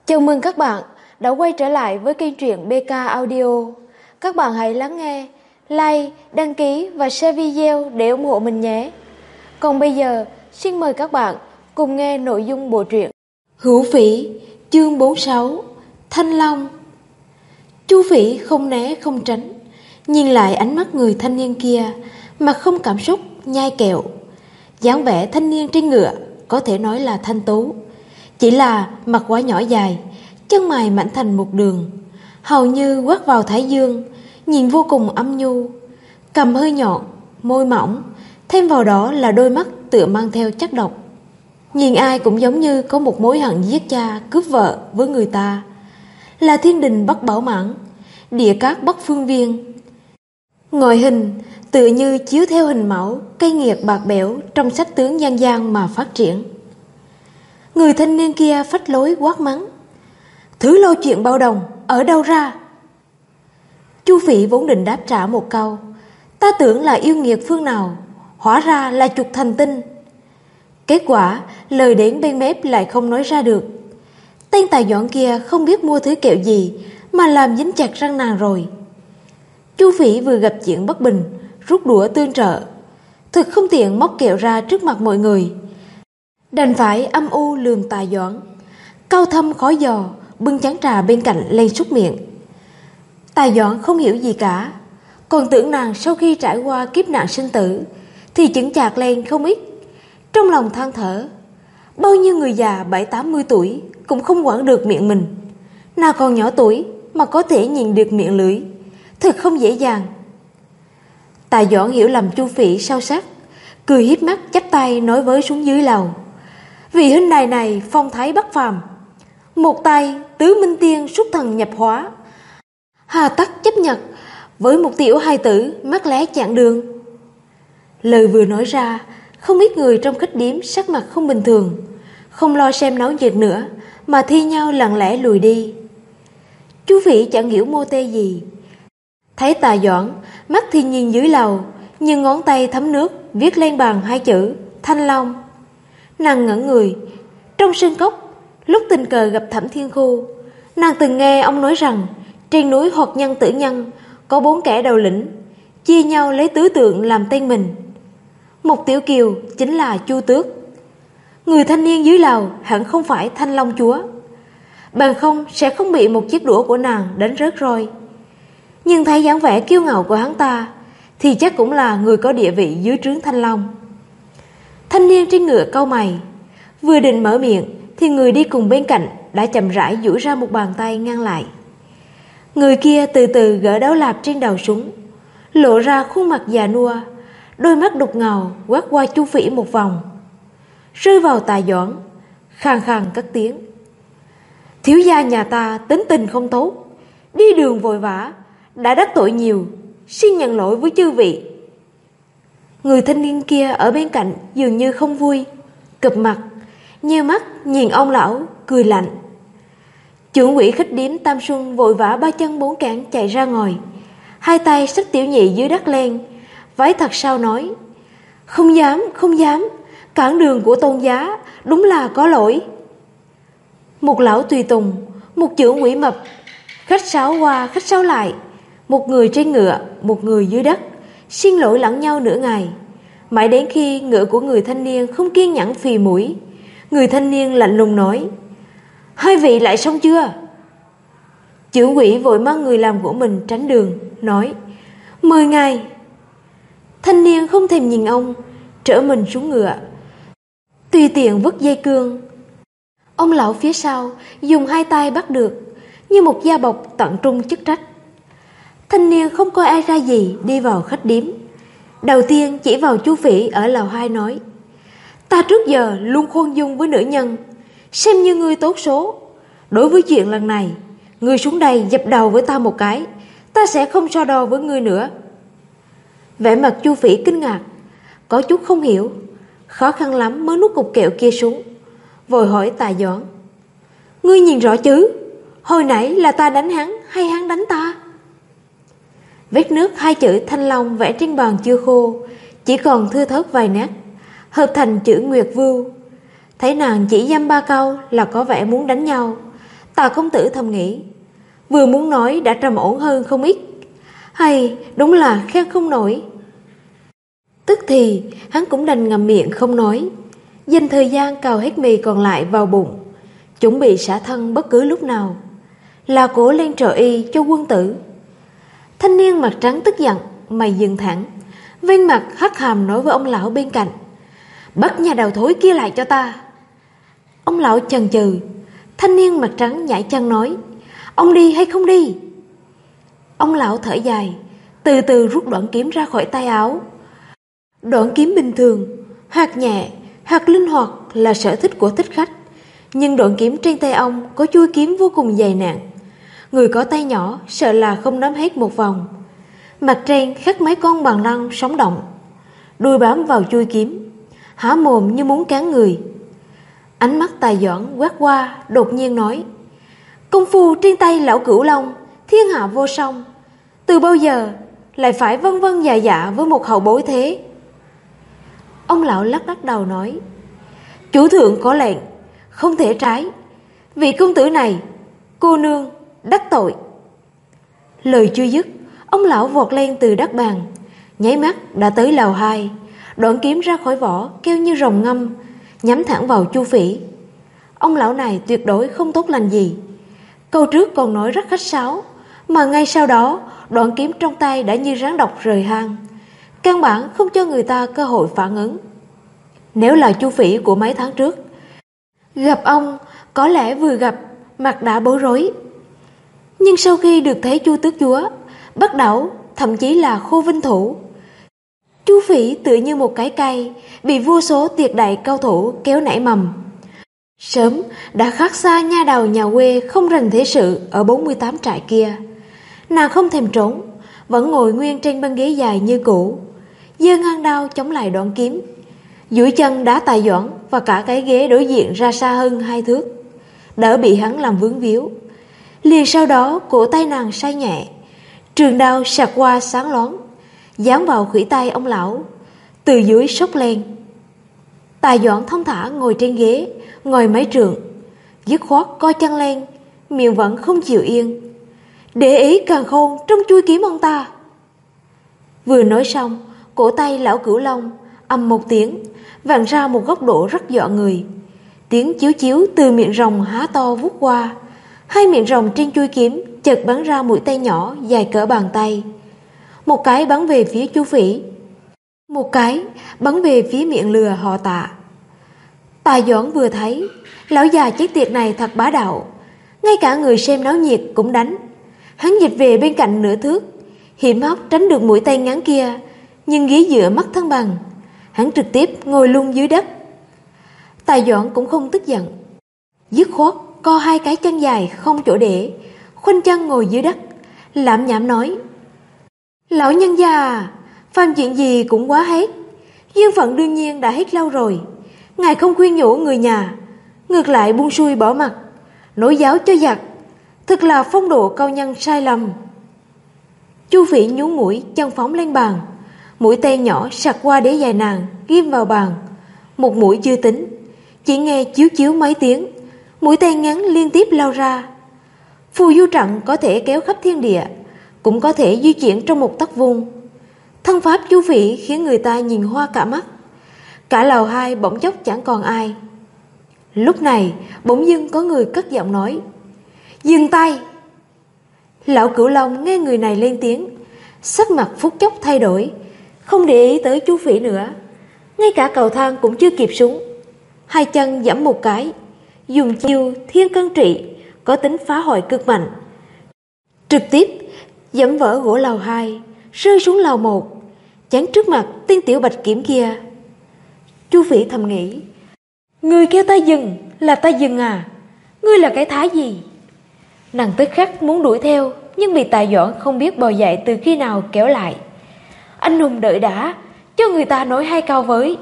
Chào mừng các bạn đã quay trở lại với kênh truyện BK Audio. Các bạn hãy lắng nghe, like, đăng ký và share video để ủng hộ mình nhé. Còn bây giờ, xin mời các bạn cùng nghe nội dung bộ truyện Hữu Phỉ, chương 46, Thanh Long. Chu Phỉ không né không tránh, nhìn lại ánh mắt người thanh niên kia, mặt không cảm xúc, nhai kẹo. Dáng vẻ thanh niên trên ngựa có thể nói là thanh tú, chỉ là mặt quá nhỏ dài, chân mày mảnh thành một đường, hầu như quát vào thái dương, nhìn vô cùng âm nhu. Cằm hơi nhọn, môi mỏng, thêm vào đó là đôi mắt tựa mang theo chất độc. Nhìn ai cũng giống như có một mối hận giết cha cướp vợ với người ta. Là thiên đình Bắc Bảo Mãn, địa cát Bắc Phương Viên. Ngoại hình tựa như chiếu theo hình mẫu cây nghiệt bạc bẽo trong sách tướng dân gian mà phát triển. Người thanh niên kia phách lối quát mắng: "Thứ lôi chuyện bao đồng, ở đâu ra?" Chu Phỉ vốn định đáp trả một câu: "Ta tưởng là yêu nghiệt phương nào, hóa ra là chuột thành tinh." Kết quả lời đến bên mép lại không nói ra được. Tên tài doãn kia không biết mua thứ kẹo gì mà làm dính chặt răng nàng rồi. Chu Phỉ vừa gặp chuyện bất bình, rút đũa tương trợ, thực không tiện móc kẹo ra trước mặt mọi người, đành phải âm u lườm Tài Doãn. Cao thâm khó dò bưng chén trà bên cạnh lên súc miệng. Tài Doãn không hiểu gì cả, còn tưởng nàng sau khi trải qua kiếp nạn sinh tử thì chững chạc lên không ít. Trong lòng than thở, bao nhiêu người già 70-80 tuổi cũng không quản được miệng mình, nào còn nhỏ tuổi mà có thể nhìn được miệng lưỡi, thật không dễ dàng. Tài Doãn hiểu lầm Chu Phỉ sâu sắc, cười híp mắt chắp tay nói với xuống dưới lầu: "Vị huynh đài này phong thái bất phàm, một tay tứ minh tiên xuất thần nhập hóa, hà tất chấp nhận với một tiểu hài tử mắc lé chặn đường." Lời vừa nói ra, không ít người trong khách điếm sắc mặt không bình thường, không lo xem náo nhiệt nữa mà thi nhau lặng lẽ lùi đi. Chu Phỉ chẳng hiểu mô tê gì, thấy Tài Doãn mắt thì nhìn dưới lầu, nhưng ngón tay thấm nước viết lên bàn hai chữ Thanh Long. Nàng ngẩn người. Trong sân cốc, lúc tình cờ gặp Thẩm Thiên Khu, nàng từng nghe ông nói rằng trên núi Hoạt Nhân Tử Nhân có 4 kẻ đầu lĩnh, chia nhau lấy tứ tượng làm tên mình. Một tiểu kiều chính là Chu Tước. Người thanh niên dưới lầu hẳn không phải Thanh Long chúa, bằng không sẽ không bị một chiếc đũa của nàng đánh rớt rồi. Nhưng thấy dáng vẻ kiêu ngạo của hắn ta thì chắc cũng là người có địa vị dưới trướng Thanh Long. Thanh niên trên ngựa cau mày, vừa định mở miệng thì người đi cùng bên cạnh đã chậm rãi duỗi ra một bàn tay ngăn lại. Người kia từ từ gỡ đấu lạp trên đầu súng, lộ ra khuôn mặt già nua, đôi mắt đục ngầu quét qua Chu Phỉ một vòng, rơi vào Tài Doãn, khàn khàn cất tiếng: "Thiếu gia nhà ta tính tình không tốt, đi đường vội vã, đã đắc tội nhiều, xin nhận lỗi với chư vị." Người thanh niên kia ở bên cạnh dường như không vui, cụp mặt, nheo mắt nhìn ông lão, cười lạnh. Trưởng quỹ khách điếm Tam Xuân vội vã ba chân bốn cẳng chạy ra ngoài, hai tay xách tiểu nhị dưới đất lên, vái thật sao nói: "Không dám, không dám, cản đường của tôn giá, đúng là có lỗi." Một lão tùy tùng, một trưởng quỹ mập, khách sáo qua khách sáo lại, một người trên ngựa, một người dưới đất, xin lỗi lẫn nhau nửa ngày, mãi đến khi ngựa của người thanh niên không kiên nhẫn phì mũi, người thanh niên lạnh lùng nói: "Hai vị lại xong chưa?" Trưởng quỹ vội mang người làm của mình tránh đường, nói: "Mời ngài." Thanh niên không thèm nhìn ông, trở mình xuống ngựa, tùy tiện vứt dây cương. Ông lão phía sau dùng hai tay bắt được, như một gia bộc tận trung chức trách. Thanh niên không coi ai ra gì đi vào khách điếm, đầu tiên chỉ vào Chu Phỉ ở lầu 2 nói: "Ta trước giờ luôn khoan dung với nữ nhân, xem như ngươi tốt số. Đối với chuyện lần này, ngươi xuống đây dập đầu với ta một cái, ta sẽ không so đo với ngươi nữa." Vẻ mặt Chu Phỉ kinh ngạc, có chút không hiểu, khó khăn lắm mới nuốt cục kẹo kia xuống, vội hỏi Tài Doãn: "Ngươi nhìn rõ chứ, hồi nãy là ta đánh hắn hay hắn đánh ta?" Vết nước hai chữ Thanh Long vẽ trên bàn chưa khô, chỉ còn thưa thớt vài nét, hợp thành chữ Nguyệt Vưu. Thấy nàng chỉ dăm ba câu là có vẻ muốn đánh nhau, Tào công tử thầm nghĩ, vừa muốn nói đã trầm ổn hơn không ít. Hay đúng là khen không nổi. Tức thì hắn cũng đành ngậm miệng không nói, dành thời gian cào hết mì còn lại vào bụng, chuẩn bị xả thân bất cứ lúc nào, là cố lên trợ y cho quân tử. Thanh niên mặt trắng tức giận, mày dựng thẳng, vênh mặt hất hàm nói với ông lão bên cạnh, bắt nhà đầu thối kia lại cho ta. Ông lão chần chừ. Thanh niên mặt trắng nhảy chân nói, ông đi hay không đi? Ông lão thở dài, từ từ rút đoạn kiếm ra khỏi tay áo. Đoạn kiếm bình thường, hoặc nhẹ, hoặc linh hoạt là sở thích của thích khách, nhưng đoạn kiếm trên tay ông có chuôi kiếm vô cùng dày nặng. Người có tay nhỏ sợ là không nắm hết một vòng. Mặt trên khắc mấy con bằng lăng sống động, đuôi bám vào chuôi kiếm, há mồm như muốn cán người. Ánh mắt Tài Doãn quét qua, đột nhiên nói, công phu trên tay lão Cửu Long thiên hạ vô song, từ bao giờ lại phải vân vân dạ dạ với một hậu bối thế? Ông lão lắc lắc đầu nói, chủ thượng có lệnh, không thể trái. Vị công tử này, cô nương đắc tội. Lời chưa dứt, ông lão vọt lên từ đất bàn, nháy mắt đã tới lầu 2, đoạn kiếm ra khỏi vỏ kêu như rồng ngâm, nhắm thẳng vào Chu Phỉ. Ông lão này tuyệt đối không tốt lành gì. Câu trước còn nói rất khách sáo, mà ngay sau đó đoạn kiếm trong tay đã như rắn độc rời hang, căn bản không cho người ta cơ hội phản ứng. Nếu là Chu Phỉ của mấy tháng trước, gặp ông có lẽ vừa gặp mặt đã bối rối. Nhưng sau khi được thấy Chu tước chúa, Bắc Đẩu, thậm chí là Khô Vinh Thủ, Chu Phỉ tựa như một cái cây bị vô số tuyệt đại cao thủ kéo nảy mầm, sớm đã khác xa nha đầu nhà quê không rành thế sự ở 48 trại kia. Nàng không thèm trốn, vẫn ngồi nguyên trên băng ghế dài như cũ, giơ ngang đao chống lại đoạn kiếm, duỗi chân đá Tài Doãn và cả cái ghế đối diện ra xa hơn 2 thước, đỡ bị hắn làm vướng víu. Liền sau đó cổ tay nàng say nhẹ, trường đao sạc qua sáng loáng, dán vào khuỷu tay ông lão, từ dưới xốc lên. Tài Doãn thông thả ngồi trên ghế, ngồi mấy trượng, dứt khoát co chân lên, miệng vẫn không chịu yên, để ý càn khôn trong chuôi kiếm ông ta. Vừa nói xong, cổ tay lão Cửu Long ầm một tiếng vặn ra một góc độ rất dọa người. Tiếng chiếu chiếu từ miệng rồng há to vút qua, hai miệng rồng trên chuôi kiếm chợt bắn ra mũi tên nhỏ dài cỡ bàn tay. Một cái bắn về phía Chu Phỉ, một cái bắn về phía miệng lừa họ Tạ. Tài Doãn vừa thấy, lão già chết tiệt này thật bá đạo, ngay cả người xem náo nhiệt cũng đánh. Hắn dịch về bên cạnh nửa thước, hiểm hóc tránh được mũi tên ngắn kia, nhưng ghế dựa mất thăng bằng, hắn trực tiếp ngồi lung dưới đất. Tài Doãn cũng không tức giận, dứt khoát co hai cái chân dài không chỗ để, khoanh chân ngồi dưới đất, lảm nhảm nói, lão nhân gia, phàm chuyện gì cũng quá hết, duyên phận đương nhiên đã hết lâu rồi. Ngài không khuyên nhủ người nhà, ngược lại buông xuôi bỏ mặt, nổi giáo cho giặc, thật là phong độ cao nhân sai lầm. Chu Phỉ nhún mũi chân phóng lên bàn, mũi tên nhỏ sặc qua đế dài nàng ghim vào bàn. Một mũi chưa tính, chỉ nghe chiếu chiếu mấy tiếng, mũi tên ngắn liên tiếp lao ra. Phù du trận có thể kéo khắp thiên địa, cũng có thể di chuyển trong một tấc vuông. Thân pháp Chu Phỉ khiến người ta nhìn hoa cả mắt. Cả lầu 2 bỗng chốc chẳng còn ai. Lúc này bỗng dưng có người cất giọng nói, dừng tay. Lão Cửu Long nghe người này lên tiếng, sắc mặt phút chốc thay đổi, không để ý tới Chu Phỉ nữa, ngay cả cầu thang cũng chưa kịp xuống, hai chân giẫm một cái, dùng chiêu thiên cân trị có tính phá hoại cực mạnh, trực tiếp giẫm vỡ gỗ lầu 2, rơi xuống lầu 1, chắn trước mặt tên tiểu bạch kiểm kia. Chu Phỉ thầm nghĩ, người kêu ta dừng là ta dừng à? Ngươi là cái thái gì? Nàng tức khắc muốn đuổi theo, nhưng bị Tài Doãn không biết bò dậy từ khi nào kéo lại. Anh hùng đợi đã, cho người ta nói hai câu với.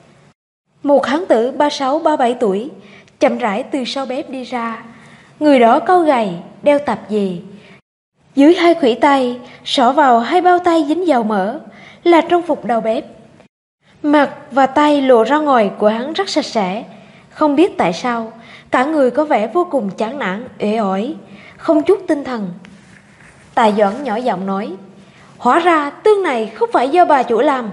Một hán tử 36-37 tuổi chậm rãi từ sau bếp đi ra. Người đó cau gầy, đeo tạp dề, dưới hai khuỷu tay xỏ vào hai bao tay dính dầu mỡ, là trang phục đầu bếp. Mặt và tay lộ ra ngoài của hắn rất sạch sẽ. Không biết tại sao, cả người có vẻ vô cùng chán nản, uể oải, không chút tinh thần. Tài Doãn nhỏ giọng nói: "Hóa ra tương này không phải do bà chủ làm."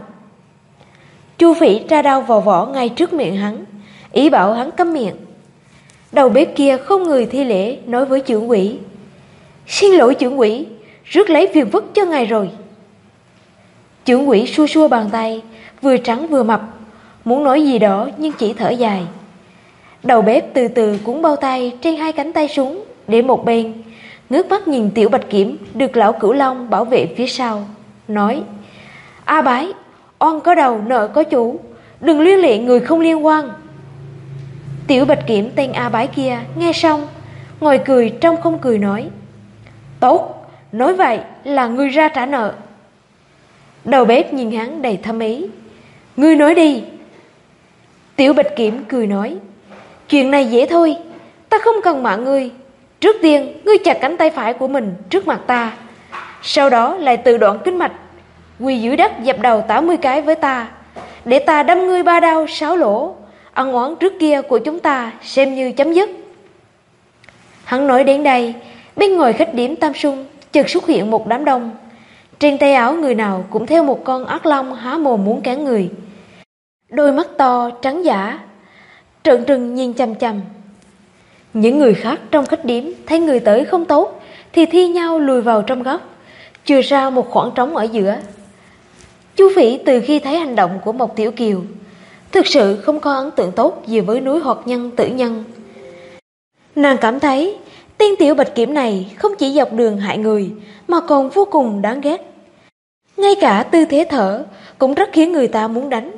Chu Phỉ tra đao vào vỏ ngay trước miệng hắn, ý bảo hắn câm miệng. Đầu bếp kia không người thi lễ nói với trưởng quỹ: "Xin lỗi trưởng quỹ, rước lấy phiền phức cho ngài rồi." Trưởng quỹ xua xua bàn tay, vừa trắng vừa mập, muốn nói gì đó nhưng chỉ thở dài. Đầu bếp từ từ cuốn bao tay trên hai cánh tay xuống để một bên, ngước mắt nhìn Tiểu Bạch Kiểm được lão Cửu Long bảo vệ phía sau, nói: "A Bái, oan có đầu nợ có chủ, đừng liên lụy người không liên quan." Tiểu Bạch Kiểm tên A Bái kia nghe xong, ngồi cười trong không cười nói: "Tốt, nói vậy là ngươi ra trả nợ." Đầu bếp nhìn hắn đầy thâm ý: "Ngươi nói đi." Tiểu Bạch Kiểm cười nói: "Chuyện này dễ thôi, ta không cần mạng ngươi. Trước tiên ngươi chặt cánh tay phải của mình trước mặt ta, sau đó lại tự đoạn kinh mạch, quỳ dưới đất dập đầu 80 cái với ta, để ta đâm ngươi 3 đao 6 lỗ, ân oán trước kia của chúng ta xem như chấm dứt." Hắn nói đến đây, bên ngoài khách điếm Tam Xuân chợt xuất hiện một đám đông. Trên tay áo người nào cũng theo một con ác long há mồm muốn cắn người, đôi mắt to trắng dã trợn trừng nhìn chằm chằm. Những người khác trong khách điếm thấy người tới không tốt thì thi nhau lùi vào trong góc, chừa ra một khoảng trống ở giữa. Chu Phỉ từ khi thấy hành động của Mộc Tiểu Kiều, thực sự không có ấn tượng tốt gì với núi Hoạt Nhân Tử Nhân. Nàng cảm thấy tên Tiểu Bạch Kiểm này không chỉ dọc đường hại người mà còn vô cùng đáng ghét. Ngay cả tư thế thở cũng rất khiến người ta muốn đánh.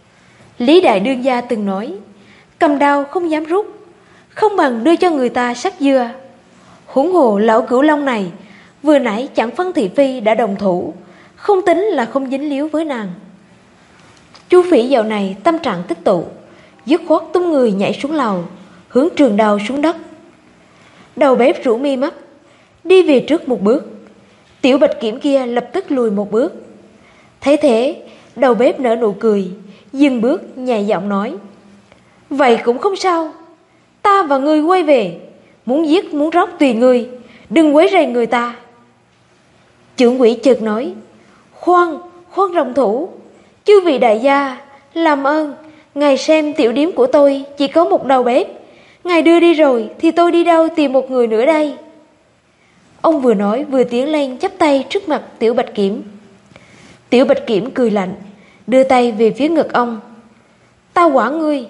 Lý Đại Đương gia từng nói: "Cầm đao không dám rút, không bằng đưa cho người ta sắc dưa." Huống hồ lão Cửu Long này vừa nãy chẳng phân thị phi đã đồng thủ, không tính là không dính líu với nàng. Chu Phỉ dạo này tâm trạng tích tụ, dứt khoát tung người nhảy xuống lầu, hướng trường đao xuống đất. Đầu bếp rũ mi mắt, đi về trước một bước. Tiểu Bạch Kiểm kia lập tức lùi một bước. Thấy thế, đầu bếp nở nụ cười, dừng bước nhẹ giọng nói: "Vậy cũng không sao, ta và ngươi quay về, muốn giết muốn róc tùy ngươi, đừng quấy rầy người ta." Trưởng quỹ chợt nói: Khoan đồng thủ, chư vị đại gia, làm ơn, ngài xem tiểu điếm của tôi chỉ có một đầu bếp, ngài đưa đi rồi thì tôi đi đâu tìm một người nữa đây?" Ông vừa nói vừa tiến lên chắp tay trước mặt Tiểu Bạch Kiểm. Tiểu Bạch Kiểm cười lạnh, đưa tay về phía ngực ông: "Ta quản ngươi."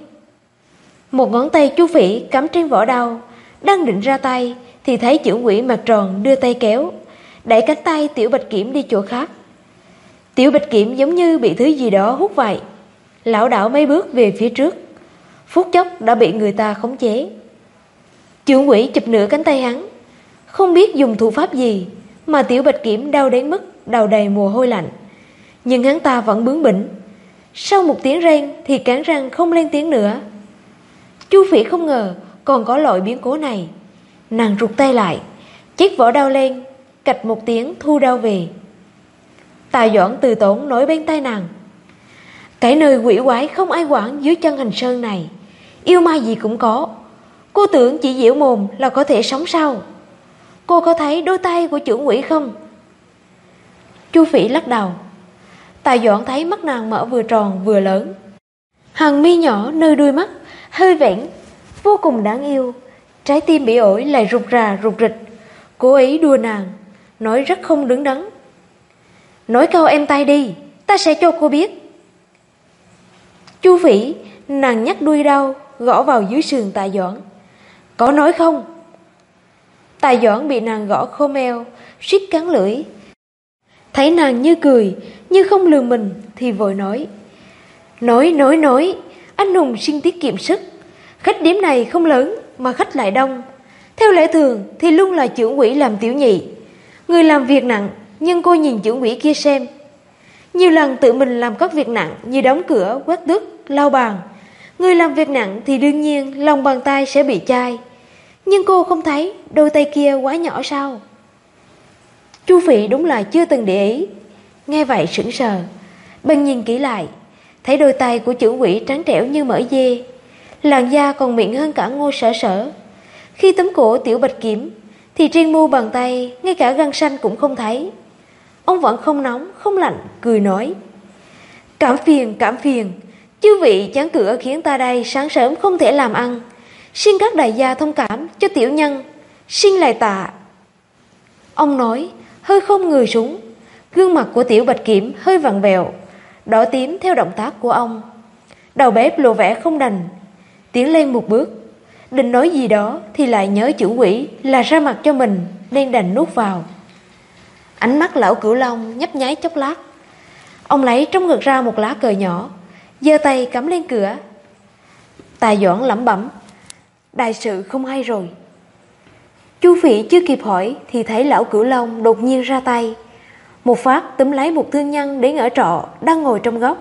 Một ngón tay Chu Phỉ cắm trên vỏ đao, đang định ra tay thì thấy trưởng quỹ mặt tròn đưa tay kéo, đẩy cánh tay Tiểu Bạch Kiểm đi chỗ khác. Tiểu Bạch Kiểm giống như bị thứ gì đó hút vậy, lảo đảo mấy bước về phía trước, phút chốc đã bị người ta khống chế. Trưởng quỹ chụp nửa cánh tay hắn, không biết dùng thủ pháp gì mà Tiểu Bạch Kiểm đau đến mức đầu đầy mồ hôi lạnh, nhưng hắn ta vẫn bướng bỉnh. Sau một tiếng rên thì cắn răng không lên tiếng nữa. Chu Phỉ không ngờ còn có loại biến cố này, nàng rụt tay lại, chiếc vỏ đao lên, cạch một tiếng thu đao về. Tài Doãn từ tốn nói bên tai nàng: "Cái nơi quỷ quái không ai quản dưới chân Hành Sơn này, yêu ma gì cũng có, cô tưởng chỉ giễu mồm là có thể sống sao? Cô có thấy đôi tay của trưởng quỹ không?" Chu Phỉ lắc đầu. Tài Doãn thấy mắt nàng mở vừa tròn vừa lớn, hàng mi nhỏ nơi đuôi mắt hơi vẽn, vô cùng đáng yêu. Trái tim bị ổi lại rụt rà rụt rịch. Cố ý đùa nàng, nói rất không đứng đắn: "Nói câu em tay đi, ta sẽ cho cô biết." Chu Phỉ, nàng nhắc đuôi đau gõ vào dưới sườn Tài Doãn: "Có nói không?" Tài Doãn bị nàng gõ khô meo, suýt cắn lưỡi. Thấy nàng như cười như không lường mình thì vội nói: Nói, anh hùng xin tiết kiệm sức. Khách điếm này không lớn mà khách lại đông, theo lẽ thường thì luôn là trưởng quỹ làm tiểu nhị, người làm việc nặng. Nhưng cô nhìn trưởng quỹ kia xem, nhiều lần tự mình làm các việc nặng như đóng cửa, quét tước, lau bàn. Người làm việc nặng thì đương nhiên lòng bàn tay sẽ bị chai, nhưng cô không thấy đôi tay kia quá nhỏ sao? Chu Phỉ đúng là chưa từng để ý, nghe vậy sững sờ, bèn nhìn kỹ lại, thấy đôi tay của trưởng quỹ trắng trẻo như mỡ dê, làn da còn mịn hơn cả Ngô Sở Sở. Khi túm cổ Tiểu Bạch Kiểm thì trên mu bàn tay ngay cả gân xanh cũng không thấy. Ông vẫn không nóng không lạnh, cười nói: cảm phiền, chư vị chán cửa khiến ta đây sáng sớm không thể làm ăn, xin các đại gia thông cảm cho tiểu nhân, xin lạy tạ. Ông nói hơi khom người xuống, gương mặt của Tiểu Bạch Kiểm hơi vặn vẹo, đỏ tím theo động tác của ông. Đầu bếp lộ vẻ không đành, tiến lên một bước, định nói gì đó thì lại nhớ chủ quỷ là ra mặt cho mình nên đành nuốt vào. Ánh mắt lão Cửu Long nhấp nháy chốc lát, ông lấy trong ngực ra một lá cờ nhỏ, giơ tay cắm lên cửa. Tài Doãn lẩm bẩm: đại sự không hay rồi. Chu Phỉ chưa kịp hỏi thì thấy lão Cửu Long đột nhiên ra tay, một phát túm lấy một thương nhân đến ở trọ đang ngồi trong góc.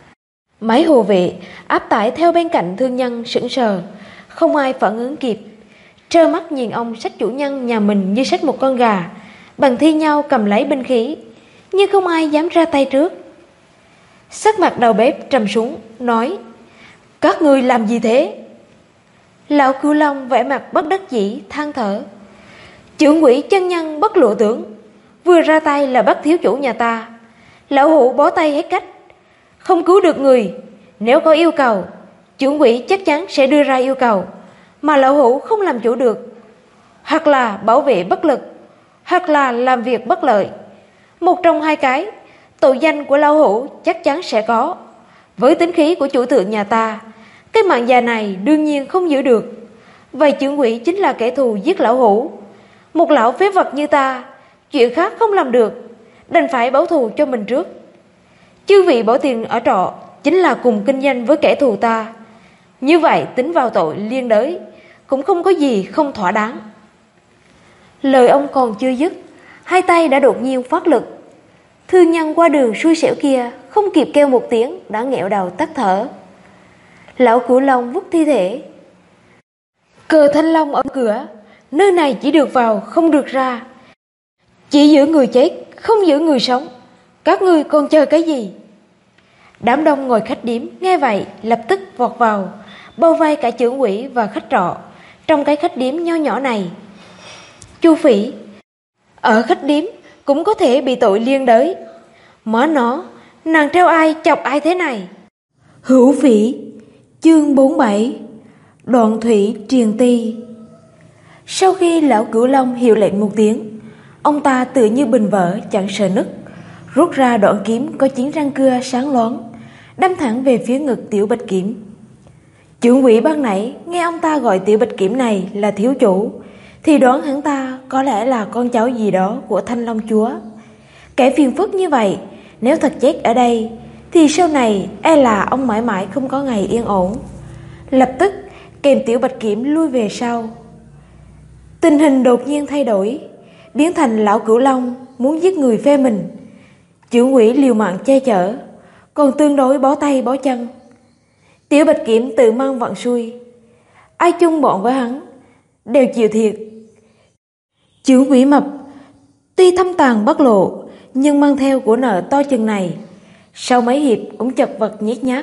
Mấy hộ vệ áp tải theo bên cạnh thương nhân sững sờ, không ai phản ứng kịp, trơ mắt nhìn ông xách chủ nhân nhà mình như xách một con gà, bằng thi nhau cầm lấy binh khí, nhưng không ai dám ra tay trước. Sắc mặt đầu bếp trầm xuống, nói: các ngươi làm gì thế? Lão Cửu Long vẻ mặt bất đắc dĩ than thở: trưởng quỷ chân nhân bất lộ tướng, vừa ra tay là bắt thiếu chủ nhà ta, lão hủ bó tay hết cách, không cứu được người. Nếu có yêu cầu, trưởng quỷ chắc chắn sẽ đưa ra yêu cầu, mà lão hủ không làm chủ được, hoặc là bảo vệ bất lực, hoặc là làm việc bất lợi. Một trong hai cái, tội danh của lão hủ chắc chắn sẽ có. Với tính khí của chủ thượng nhà ta, cái mạng già này đương nhiên không giữ được. Vậy trưởng quỷ chính là kẻ thù giết lão hủ. Một lão phế vật như ta, chuyện khác không làm được, đành phải báo thù cho mình trước. Chư vị bỏ tiền ở trọ chính là cùng kinh doanh với kẻ thù ta, như vậy tính vào tội liên đới cũng không có gì không thỏa đáng. Lời ông còn chưa dứt, hai tay đã đột nhiên phát lực. Thương nhân qua đường xui xẻo kia không kịp kêu một tiếng đã nghẹo đầu tắt thở. Lão Cửu Long vút thi thể. Cờ Thanh Long ở cửa, nơi này chỉ được vào không được ra, chỉ giữ người chết không giữ người sống, các ngươi còn chờ cái gì? Đám đông ngồi khách điếm nghe vậy lập tức vọt vào, bao vây cả trưởng quỹ và khách trọ trong cái khách điếm nho nhỏ này. Chu Phỉ: ở khách điếm cũng có thể bị tội liên đới. Mở nó, nàng treo ai chọc ai thế này? Hữu Phỉ. Chương 47. Đoạn thủy triền ti. Sau khi lão Cửu Long hiệu lệnh một tiếng, ông ta tự như bình vỡ chẳng sợ nứt, rút ra đoạn kiếm có 9 răng cưa sáng loáng, đâm thẳng về phía ngực Tiểu Bạch Kiểm. Trưởng quỹ ban nãy nghe ông ta gọi Tiểu Bạch Kiểm này là thiếu chủ thì đoán hắn ta có lẽ là con cháu gì đó của Thanh Long chúa. Kẻ phiền phức như vậy, nếu thật chết ở đây thì sau này e là ông mãi mãi không có ngày yên ổn. Lập tức kèm Tiểu Bạch Kiểm lui về sau. Tình hình đột nhiên thay đổi, biến thành lão Cửu Long muốn giết người phe mình. Trưởng quỹ liều mạng che chở, còn tương đối bó tay bó chân. Tiểu Bạch Kiểm tự mang vận xui, ai chung bọn với hắn đều chịu thiệt. Trưởng quỹ mập tuy thâm tàn bất lộ, nhưng mang theo của nợ to chừng này, sau mấy hiệp cũng chật vật nhét nhát.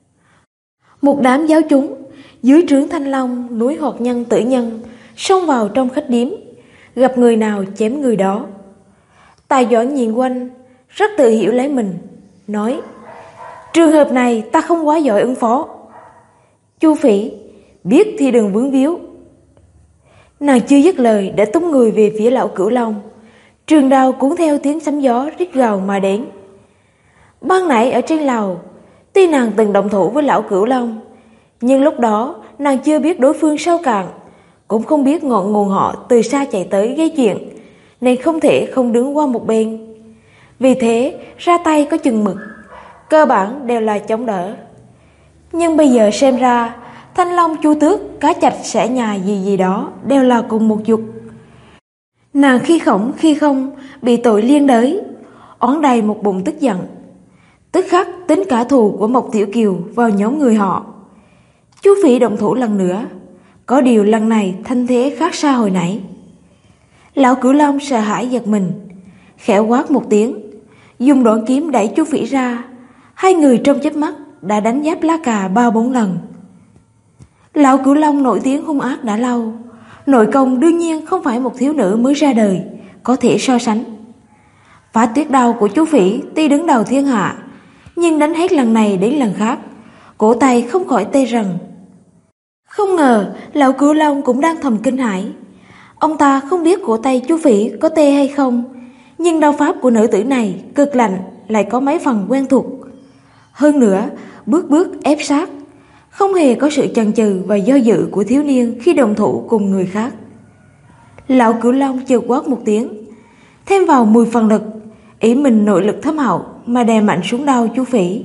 Một đám giáo chúng dưới trướng Thanh Long núi Hoạt Nhân Tử Nhân xông vào trong khách điếm, gặp người nào chém người đó. Tài Doãn nhìn quanh rất tự hiểu lấy mình, nói: trường hợp này ta không quá giỏi ứng phó. Chu Phỉ: biết thì đừng vướng víu. Nàng chưa dứt lời đã tung người về phía lão Cửu Long, trường đao cuốn theo tiếng sấm gió rít gào mà đến. Ban nãy ở trên lầu, tuy nàng từng động thủ với lão Cửu Long, nhưng lúc đó nàng chưa biết đối phương sâu cạn, cũng không biết ngọn nguồn họ từ xa chạy tới gây chuyện, nên không thể không đứng qua một bên. Vì thế ra tay có chừng mực, cơ bản đều là chống đỡ. Nhưng bây giờ xem ra Thanh Long, Chu Tước, Cá Chạch, Sẻ Nhà gì gì đó đều là cùng một dục. Nàng khi khổng khi không bị tội liên đới, oán đầy một bụng tức giận, tức khắc tính cả thù của Mộc Tiểu Kiều vào nhóm người họ. Chu Phỉ động thủ lần nữa, có điều lần này thanh thế khác xa hồi nãy. Lão Cửu Long sợ hãi giật mình, khẽ quát một tiếng, dùng đoạn kiếm đẩy Chu Phỉ ra. Hai người trong chớp mắt đã đánh giáp lá cà 3-4 lần. Lão Cửu Long nổi tiếng hung ác đã lâu, nội công đương nhiên không phải một thiếu nữ mới ra đời có thể so sánh. Phá tuyết đao của chú Phỉ tuy đứng đầu thiên hạ, nhưng đánh hết lần này đến lần khác, cổ tay không khỏi tê rần. Không ngờ Lão Cửu Long cũng đang thầm kinh hãi. Ông ta không biết cổ tay chú Phỉ có tê hay không, nhưng đao pháp của nữ tử này cực lạnh, lại có mấy phần quen thuộc. Hơn nữa, bước bước ép sát, không hề có sự chần chừ và do dự của thiếu niên khi đồng thủ cùng người khác. Lão Cửu Long chợt quát một tiếng, thêm vào 10 phần lực, ý mình nội lực thâm hậu mà đè mạnh xuống đao chú Phỉ.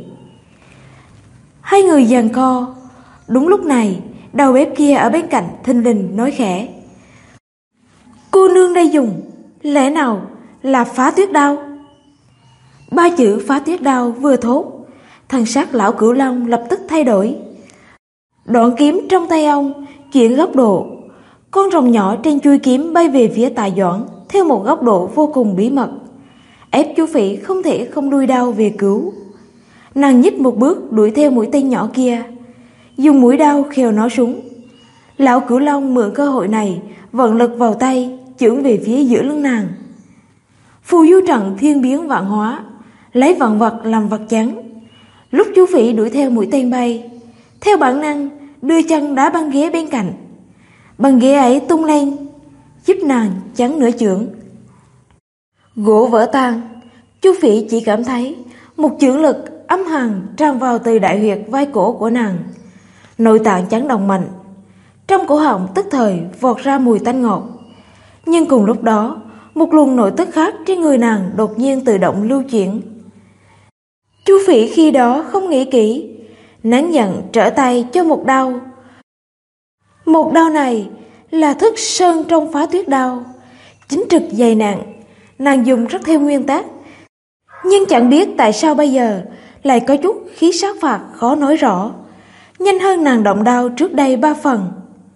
Hai người giằng co. Đúng lúc này, đầu bếp kia ở bên cạnh thình lình nói khẽ: "Cô nương đây dùng, lẽ nào là phá tuyết đao?" Ba chữ phá tuyết đao vừa thốt, thần sắc Lão Cửu Long lập tức thay đổi. Đoạn kiếm trong tay ông chuyển góc độ, con rồng nhỏ trên chuôi kiếm bay về phía Tạ Doãn theo một góc độ vô cùng bí mật, ép chú Phỉ không thể không đuôi đao về cứu. Nàng nhích một bước đuổi theo mũi tên nhỏ kia, dùng mũi đao khều nó xuống. Lão Cửu Long mượn cơ hội này vận lực vào tay, chưởng về phía giữa lưng nàng. Phù du trận thiên biến vạn hóa, lấy vạn vật làm vật chắn. Lúc chú Phỉ đuổi theo mũi tên bay, theo bản năng đưa chân đá băng ghế bên cạnh. Băng ghế ấy tung lên, giúp nàng chắn nửa chưởng. Gỗ vỡ tan, chú Phỉ chỉ cảm thấy một chưởng lực âm hàn tràn vào từ đại huyệt vai cổ của nàng. Nội tạng chấn động mạnh, trong cổ họng tức thời vọt ra mùi tanh ngọt. Nhưng cùng lúc đó, một luồng nội tức khác trên người nàng đột nhiên tự động lưu chuyển. Chú Phỉ khi đó không nghĩ kỹ, nén giận trở tay cho một đao. Một đao này là thức sơn trong phá tuyết đao, chính trực dày nặng, nàng dùng rất theo nguyên tắc. Nhưng chẳng biết tại sao bây giờ lại có chút khí sát phạt khó nói rõ, nhanh hơn nàng động đao trước đây 3 phần.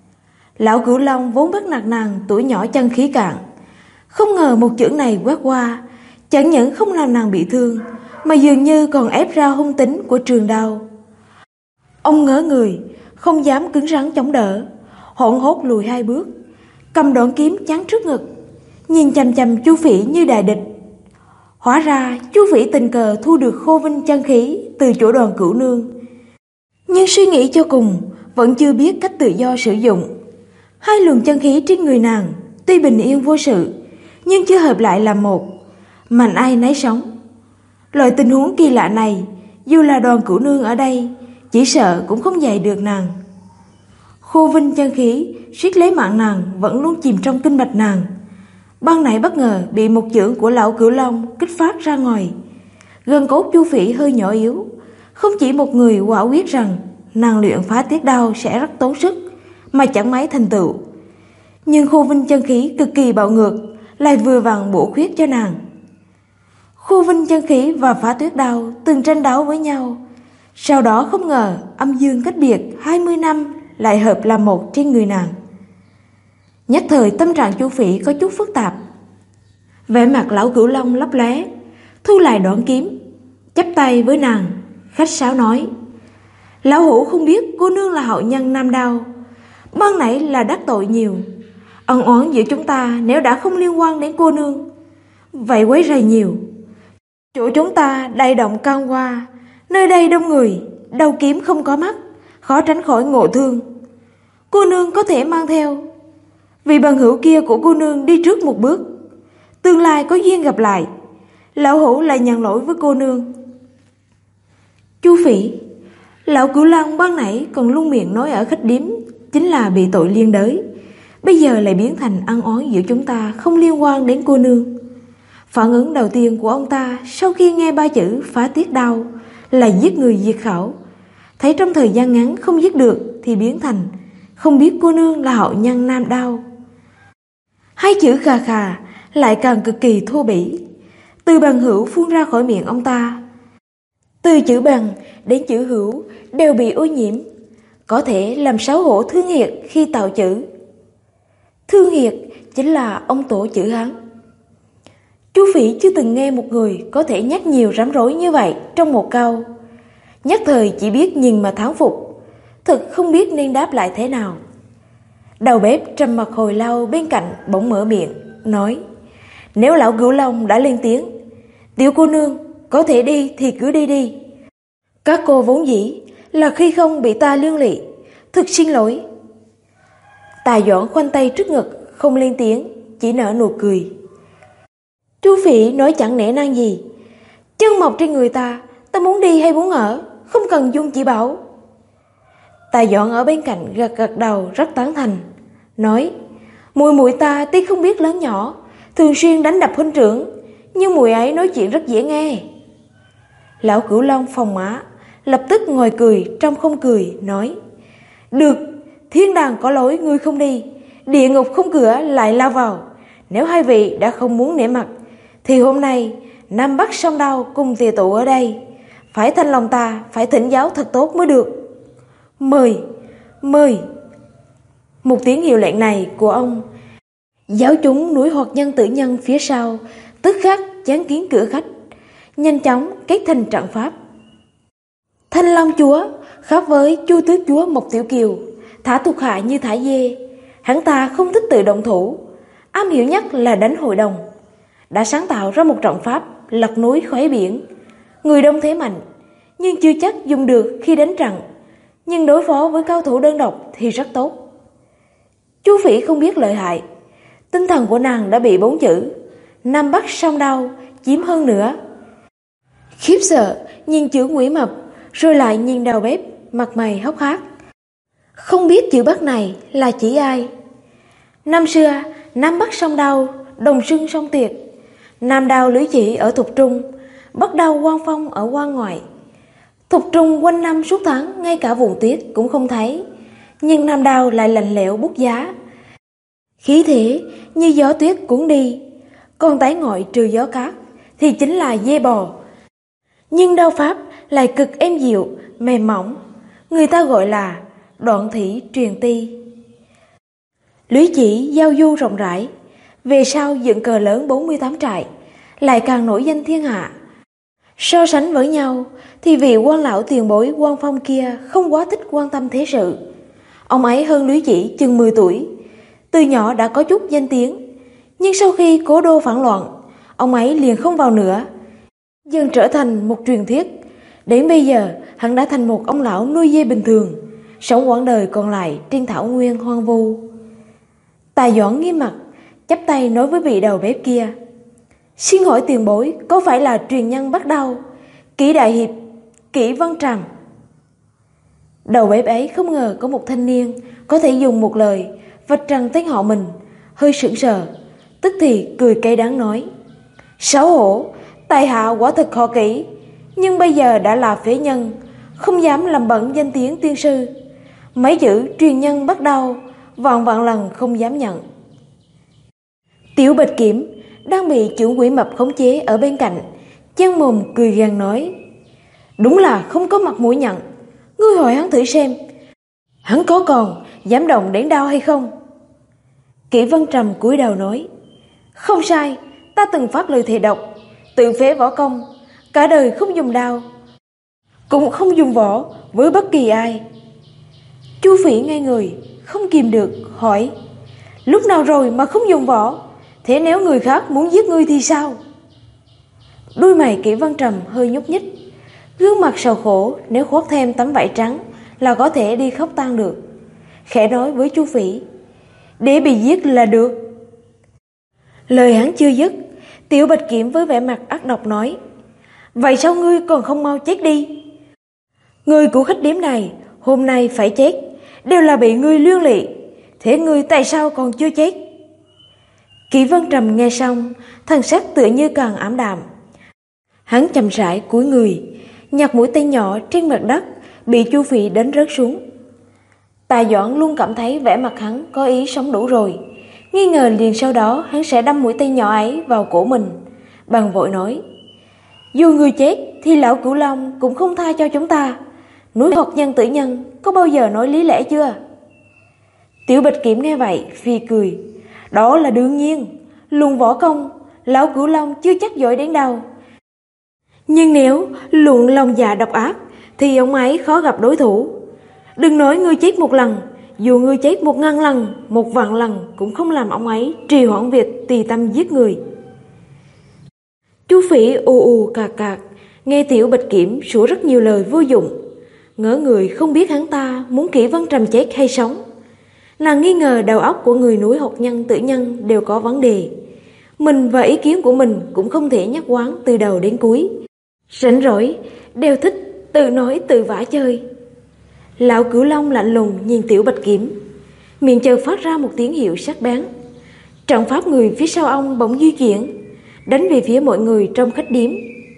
Lão Cửu Long vốn bắt nạt nàng tuổi nhỏ chân khí cạn, không ngờ một chưởng này quét qua, chẳng những không làm nàng bị thương, mà dường như còn ép ra hung tính của trường đao. Ông ngớ người, không dám cứng rắn chống đỡ, hoảng hốt lùi 2 bước, cầm đoạn kiếm chắn trước ngực, nhìn chằm chằm Chu Phỉ như đại địch. Hóa ra Chu Phỉ tình cờ thu được khô vinh chân khí từ chỗ Đoàn Cửu Nương, nhưng suy nghĩ cho cùng vẫn chưa biết cách tự do sử dụng. Hai luồng chân khí trên người nàng tuy bình yên vô sự, nhưng chưa hợp lại làm một, mạnh ai nấy sống. Loại tình huống kỳ lạ này, dù là Đoàn Cửu Nương ở đây, chỉ sợ cũng không dạy được nàng. Khô vinh chân khí siết lấy mạng nàng vẫn luôn chìm trong kinh mạch nàng. Ban nãy bất ngờ bị một chưởng của Lão Cửu Long kích phát ra ngoài, gân cốt Chu Phỉ hơi nhỏ yếu. Không chỉ một người quả quyết rằng nàng luyện phá tuyết đao sẽ rất tốn sức, mà chẳng mấy thành tựu. Nhưng khô vinh chân khí cực kỳ bạo ngược lại vừa vặn bổ khuyết cho nàng. Khô vinh chân khí và phá tuyết đao từng tranh đấu với nhau, sau đó không ngờ âm dương cách biệt 20 năm lại hợp làm một trên người nàng. Nhất thời tâm trạng Chu Phỉ có chút phức tạp. Vẻ mặt Lão Cửu Long lấp lóe, thu lại đoạn kiếm, chắp tay với nàng, khách sáo nói: "Lão hữu không biết cô nương là hậu nhân Nam Đao, ban nãy là đắc tội nhiều. Ân oán giữa chúng ta nếu đã không liên quan đến cô nương, vậy quấy rầy nhiều. Chỗ chúng ta đầy động can qua, nơi đây đông người, đầu kiếm không có mắt, khó tránh khỏi ngộ thương. Cô nương có thể mang theo. Vì bằng hữu kia của cô nương đi trước một bước, tương lai có duyên gặp lại, lão hữu lại nhận lỗi với cô nương." Chu Phỉ, Lão Cửu Long ban nãy còn luôn miệng nói ở khách điếm chính là bị tội liên đới, bây giờ lại biến thành ăn oán giữa chúng ta không liên quan đến cô nương. Phản ứng đầu tiên của ông ta sau khi nghe 3 chữ phá tuyết đao là giết người diệt khẩu. Thấy trong thời gian ngắn không giết được thì biến thành không biết cô nương là hậu nhân Nam Đao. 2 chữ khà khà lại càng cực kỳ thô bỉ. Từ bằng hữu phun ra khỏi miệng ông ta, từ chữ bằng đến chữ hữu đều bị ô nhiễm, có thể làm xấu hổ Thương Hiệt khi tạo chữ. Thương Hiệt chính là ông tổ chữ Hán. Chu Phỉ chưa từng nghe một người có thể nhắc nhiều rắm rối như vậy trong một câu, nhất thời chỉ biết nhìn mà thán phục. thực không biết nên đáp lại thế nào. Đầu bếp trầm mặc hồi lâu bên cạnh bỗng mở miệng, nói: Nếu lão Cửu Long đã lên tiếng, tiểu cô nương có thể đi thì cứ đi đi. Các cô vốn dĩ là khi không bị ta liên lụy, thực xin lỗi. Tài Doãn khoanh tay trước ngực, không lên tiếng, chỉ nở nụ cười. Chu Phỉ nói chẳng nể nang gì. Chân mọc trên người ta muốn đi hay muốn ở, không cần Dung chỉ bảo. Tài Doãn ở bên cạnh gật gật đầu rất tán thành, nói: Muội muội ta tuy không biết lớn nhỏ, thường xuyên đánh đập huynh trưởng, nhưng muội ấy nói chuyện rất dễ nghe. Lão Cửu Long phòng má, lập tức ngồi cười trong không cười, nói: Được, thiên đàng có lối ngươi không đi, địa ngục không cửa lại lao vào. Nếu hai vị đã không muốn nể mặt, thì hôm nay Nam Bắc song đao cùng tề tụ ở đây, phải thanh lòng ta phải thỉnh giáo thật tốt mới được. Mời, mời. Một tiếng hiệu lệnh này của ông, giáo chúng núi Hoạt Nhân Tử Nhân phía sau tức khắc chán kiến cửa khách, nhanh chóng kết thành trận pháp. Thanh Long chúa khác với Chu Tước chúa Mộc Tiểu Kiều, thả thuộc hạ như thả dê. Hắn ta không thích tự động thủ, am hiểu nhất là đánh hội đồng, đã sáng tạo ra một trận pháp lật núi khoé biển. Người đông thế mạnh, nhưng chưa chắc dùng được khi đánh trận, nhưng đối phó với cao thủ đơn độc thì rất tốt. Chu Phỉ không biết lợi hại, tinh thần của nàng đã bị 4 chữ Nam Bắc song đao chiếm hơn nữa. Khiếp sợ nhìn chữ Ngụy Mập, rồi lại nhìn đầu bếp mặt mày hốc hác, không biết chữ Bắc này là chỉ ai. Năm xưa Nam Bắc song đao đồng xưng song tuyệt, Nam đao lưỡi chỉ ở Thục Trung, Bắc đao Quan Phong ở Quan Ngoại. Thục Trung quanh năm suốt tháng ngay cả vùng tuyết cũng không thấy, nhưng Nam đao lại lạnh lẽo bút giá, khí thế như gió tuyết cuốn đi. Còn Tái Ngọi trừ gió cát thì chính là dê bò, nhưng đao pháp lại cực êm dịu, mềm mỏng, người ta gọi là đoạn thủy truyền ti. Lưỡi chỉ giao du rộng rãi, về sau dựng cờ lớn 48 trại, lại càng nổi danh thiên hạ. So sánh với nhau thì vị quan lão tiền bối Quan Phong kia không quá thích quan tâm thế sự. Ông ấy hơn Lưỡi Chỉ chừng 10 tuổi, từ nhỏ đã có chút danh tiếng, nhưng sau khi Cố Đô phản loạn, ông ấy liền không vào nữa, dần trở thành một truyền thuyết. Đến bây giờ hắn đã thành một ông lão nuôi dê bình thường, sống quãng đời còn lại trên thảo nguyên hoang vu. Tài Doãn nghiêm mặt chắp tay nói với vị đầu bếp kia: Xin hỏi tiền bối có phải là truyền nhân Bắc Đao, Kỷ đại hiệp Kỷ Vân Trầm? Đầu bếp ấy không ngờ có một thanh niên có thể dùng một lời vạch trần tên họ mình, hơi sững sờ, tức thì cười cay đắng nói: Xấu hổ, tài hạ quả thực họ Kỷ, nhưng bây giờ đã là phế nhân, không dám làm bẩn danh tiếng tiên sư. Mấy chữ truyền nhân Bắc Đao vạn vạn lần không dám nhận. Tiểu Bạch Kiểm đang bị trưởng quỷ mập khống chế ở bên cạnh, chen mồm cười gằn nói: Đúng là không có mặt mũi nhận. Ngươi hỏi hắn thử xem, hắn có còn dám động đến đao hay không? Kỷ Vân Trầm cúi đầu nói: Không sai, ta từng phát lời thề độc, tự phế võ công, cả đời không dùng đao, cũng không dùng võ với bất kỳ ai. Chu Phỉ ngây người, không kìm được hỏi: Lúc nào rồi mà không dùng võ? Thế nếu người khác muốn giết ngươi thì sao? Đuôi mày Kỷ Vân Trầm hơi nhúc nhích, gương mặt sầu khổ, nếu khoác thêm tấm vải trắng là có thể đi khóc tang được. Khẽ nói với Chu Phỉ: Để bị giết là được. Lời hắn chưa dứt, Tiểu Bạch Kiểm với vẻ mặt ác độc nói: Vậy sao ngươi còn không mau chết đi? Người của khách điếm này hôm nay phải chết, đều là bị ngươi liên lụy. Thế ngươi tại sao còn chưa chết? Kỷ Vân Trầm nghe xong, thần sắc tựa như càng ảm đạm. Hắn chậm rãi cúi người, nhặt mũi tên nhỏ trên mặt đất bị Chu Phỉ đánh rớt xuống. Tài Doãn luôn cảm thấy vẻ mặt hắn có ý sống đủ rồi, nghi ngờ liền sau đó hắn sẽ đâm mũi tên nhỏ ấy vào cổ mình, bằng vội nói: Dù người chết thì lão Cửu Long cũng không tha cho chúng ta. Núi Hoạt Nhân Tử Nhân có bao giờ nói lý lẽ chưa? Tiểu Bạch Kiểm nghe vậy phi cười: Đó là đương nhiên, luận võ công lão Cửu Long chưa chắc giỏi đến đâu, nhưng nếu luận lòng dạ độc ác thì ông ấy khó gặp đối thủ. Đừng nói ngươi chết một lần, dù ngươi chết 1000 lần, 1.000 lần cũng không làm ông ấy trì hoãn việc tỳ tâm giết người. Chú Phỉ ù ù cạc cạc, nghe Tiểu Bạch Kiểm sủa rất nhiều lời vô dụng, ngỡ người không biết hắn ta muốn Kỷ Vân Trầm chết hay sống. Nàng nghi ngờ đầu óc của người núi Hột Nhân Tử Nhân đều có vấn đề. Mình và ý kiến của mình cũng không thể nhất quán từ đầu đến cuối. Rảnh rỗi đều thích tự nói tự vả chơi. Lão Cửu Long lạnh lùng nhìn Tiểu Bạch Kiểm, miệng chợt phát ra một tiếng hiệu sắc bén. Trận pháp người phía sau ông bỗng di chuyển, đánh về phía mọi người trong khách điếm.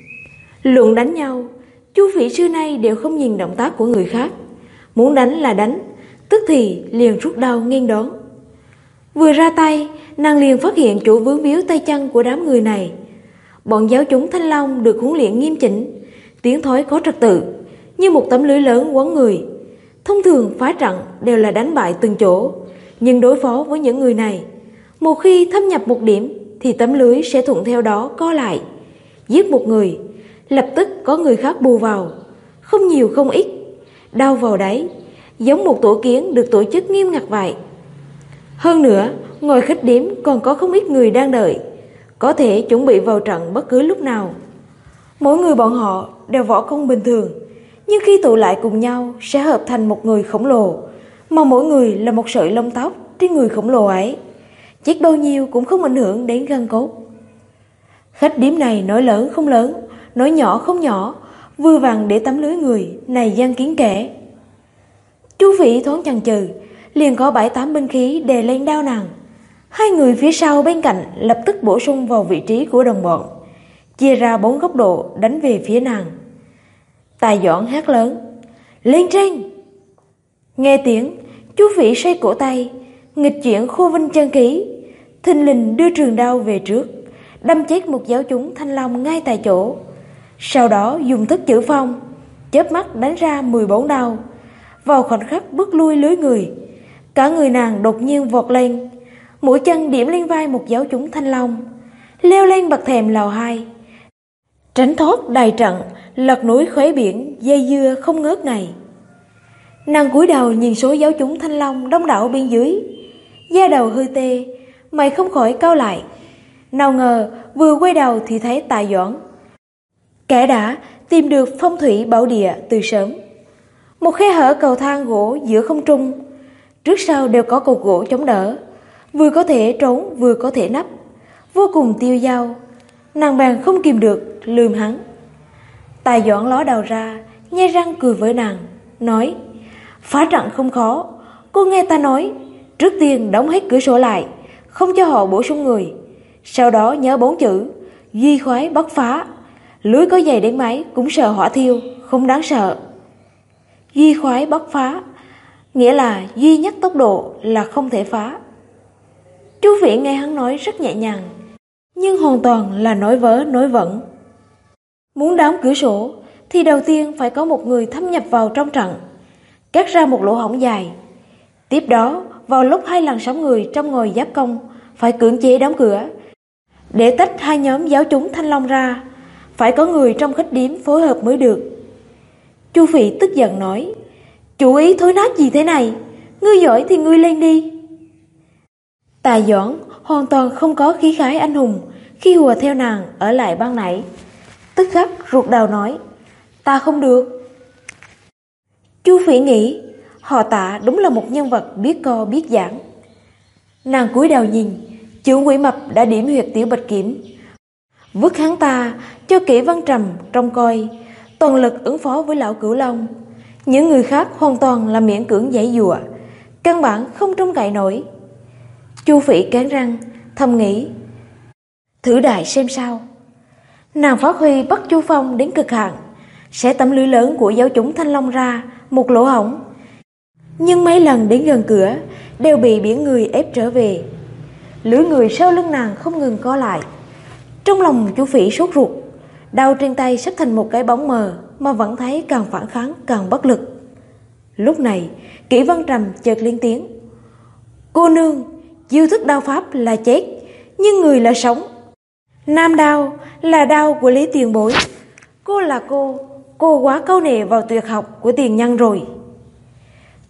Luận đánh nhau, chú Phỉ xưa nay đều không nhìn động tác của người khác, muốn đánh là đánh, tức thì liền rút đao nghênh đón. Vừa ra tay, nàng liền phát hiện chỗ vướng víu tay chân của đám người này. Bọn giáo chúng Thanh Long được huấn luyện nghiêm chỉnh, tiến thói có trật tự, như một tấm lưới lớn quấn người. Thông thường phá trận đều là đánh bại từng chỗ, nhưng đối phó với những người này, một khi thâm nhập một điểm thì tấm lưới sẽ thuận theo đó co lại. Giết một người, lập tức có người khác bù vào, không nhiều không ít, đao vào đáy, giống một tổ kiến được tổ chức nghiêm ngặt vậy. Hơn nữa, ngoài khách điếm còn có không ít người đang đợi, có thể chuẩn bị vào trận bất cứ lúc nào. Mỗi người bọn họ đều võ công bình thường, nhưng khi tụ lại cùng nhau sẽ hợp thành một người khổng lồ, mà mỗi người là một sợi lông tóc trên người khổng lồ ấy. Chết bao nhiêu cũng không ảnh hưởng đến gân cốt. Khách điếm này nói lớn không lớn, nói nhỏ không nhỏ, vừa vặn để tấm lưới người này gian kín kẽ. Chú Phỉ thoáng chần chừ, liền có 7-8 binh khí đè lên đao nàng. Hai người phía sau bên cạnh lập tức bổ sung vào vị trí của đồng bọn, chia ra 4 góc độ đánh về phía nàng. Tài Doãn hét lớn, lên trên! Nghe tiếng, chú Phỉ xoay cổ tay, nghịch chuyển Khô Vinh chân ký, thình lình đưa trường đao về trước, đâm chết một giáo chúng Thanh Long ngay tại chỗ. Sau đó dùng thức chữ phong, chớp mắt đánh ra 14 đao, vào khoảnh khắc bước lui lưới người. Cả người nàng đột nhiên vọt lên, mũi chân điểm lên vai một giáo chúng Thanh Long, leo lên bậc thềm lầu 2, tránh thoát đài trận lật núi khuấy biển dây dưa không ngớt này. Nàng cúi đầu nhìn số giáo chúng Thanh Long đông đảo bên dưới, da đầu hơi tê, mày không khỏi cau lại. Nào ngờ vừa quay đầu thì thấy Tài Doãn, kẻ đã tìm được phong thủy bảo địa từ sớm. Một khe hở cầu thang gỗ giữa không trung, trước sau đều có cột gỗ chống đỡ, vừa có thể trốn vừa có thể nấp, vô cùng tiêu dao. Nàng bèn không kìm được lườm hắn. Tài Doãn ló đầu ra, nhe răng cười với nàng, nói, phá trận không khó, cô nghe ta nói, trước tiên đóng hết cửa sổ lại, không cho họ bổ sung người. Sau đó nhớ 4 chữ, duy khoái bất phá. Lưới có dày đến mấy cũng sợ hỏa thiêu, không đáng sợ. Duy khoái bất phá, nghĩa là duy nhất tốc độ là không thể phá. Chú Phỉ nghe hắn nói rất nhẹ nhàng, nhưng hoàn toàn là nói vớ nói vẩn. Muốn đóng cửa sổ thì đầu tiên phải có một người thâm nhập vào trong trận, cắt ra một lỗ hổng dài. Tiếp đó, vào lúc 2 làn sóng người trong ngồi giáp công phải cưỡng chế đóng cửa, để tách hai nhóm giáo chúng Thanh Long ra. Phải có người trong khách điếm phối hợp mới được. Chu Phỉ tức giận nói, chủ ý thối nát gì thế này, ngươi giỏi thì ngươi lên đi. Tài Doãn hoàn toàn không có khí khái anh hùng khi hùa theo nàng ở lại ban nãy, tức khắc ruột đầu nói, ta không được. Chu Phỉ nghĩ, họ Tạ đúng là một nhân vật biết co biết giảng. Nàng cúi đầu nhìn, trưởng quỷ mập đã điểm huyệt Tiểu Bạch Kiểm, vứt hắn ta cho Kỷ Văn Trầm trông coi, toàn lực ứng phó với lão Cửu Long. Những người khác hoàn toàn là miễn cưỡng giãy giụa, căn bản không trông cậy nổi. Chu Phỉ cắn răng thầm nghĩ, thử đại xem sao. Nàng phát huy Bắc Chu Phong đến cực hạn, sẽ tấm lưới lớn của giáo chúng Thanh Long ra một lỗ hổng, nhưng mấy lần đến gần cửa đều bị biển người ép trở về. Lưới người sau lưng nàng không ngừng co lại. Trong lòng Chu Phỉ sốt ruột, đau trên tay sắp thành một cái bóng mờ, mà vẫn thấy càng phản kháng càng bất lực. Lúc này Kỷ Văn Trầm chợt lên tiếng, cô nương, chiêu thức đao pháp là chết, nhưng người là sống. Nam đao là đao của Lý Tiền Bối, cô là cô quá câu nệ vào tuyệt học của tiền nhân rồi.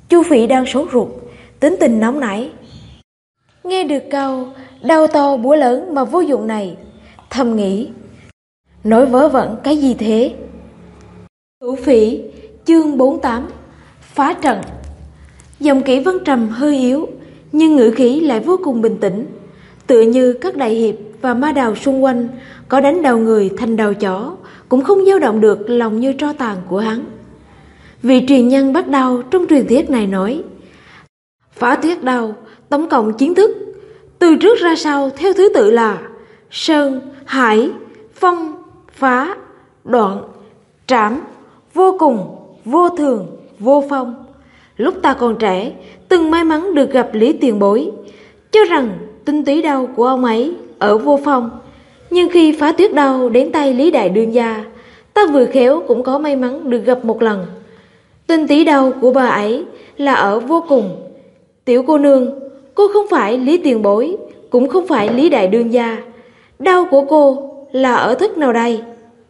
Chu Phỉ đang sốt ruột, tính tình nóng nảy. Nghe được câu đau to búa lớn mà vô dụng này, thầm nghĩ, nói vớ vẩn cái gì thế? Thủ Phỉ, chương 48, phá trận. Giọng Kỷ Vân Trầm hơi yếu, nhưng ngữ khí lại vô cùng bình tĩnh, tựa như các đại hiệp và ma đào xung quanh có đánh đầu người thành đầu chó cũng không dao động được lòng như tro tàn của hắn. Vị truyền nhân bắt đầu trong truyền thuyết này nói, phá tuyết đao tổng cộng 9 thức, từ trước ra sau theo thứ tự là sơn, hải, phong, phá, đoạn, trảm, vô cùng, vô thường, vô phong. Lúc ta còn trẻ, từng may mắn được gặp Lý Tiền Bối, cho rằng tinh túy đao của ông ấy ở vô phong. Nhưng khi phá tuyết đao đến tay Lý Đại Đương gia, ta vừa khéo cũng có may mắn được gặp một lần. Tinh túy đao của bà ấy là ở vô cùng. Tiểu cô nương, cô không phải Lý Tiền Bối, cũng không phải Lý Đại Đương gia. Đao của cô là ở thức nào đây?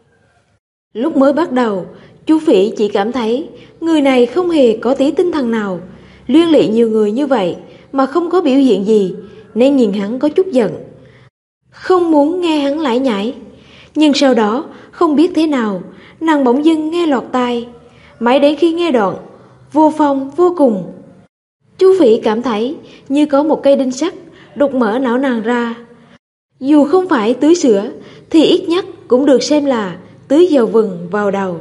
Lúc mới bắt đầu, Chu Phỉ chỉ cảm thấy người này không hề có tí tinh thần nào, liên lụy nhiều người như vậy mà không có biểu hiện gì, nên nhìn hắn có chút giận, không muốn nghe hắn lải nhải. Nhưng sau đó không biết thế nào, nàng bỗng dưng nghe lọt tai, mãi đến khi nghe đoạn vô phong vô cùng, Chu Phỉ cảm thấy như có một cây đinh sắt đục mở não nàng ra. Dù không phải tưới sữa thì ít nhất cũng được xem là tưới dầu vừng vào đầu.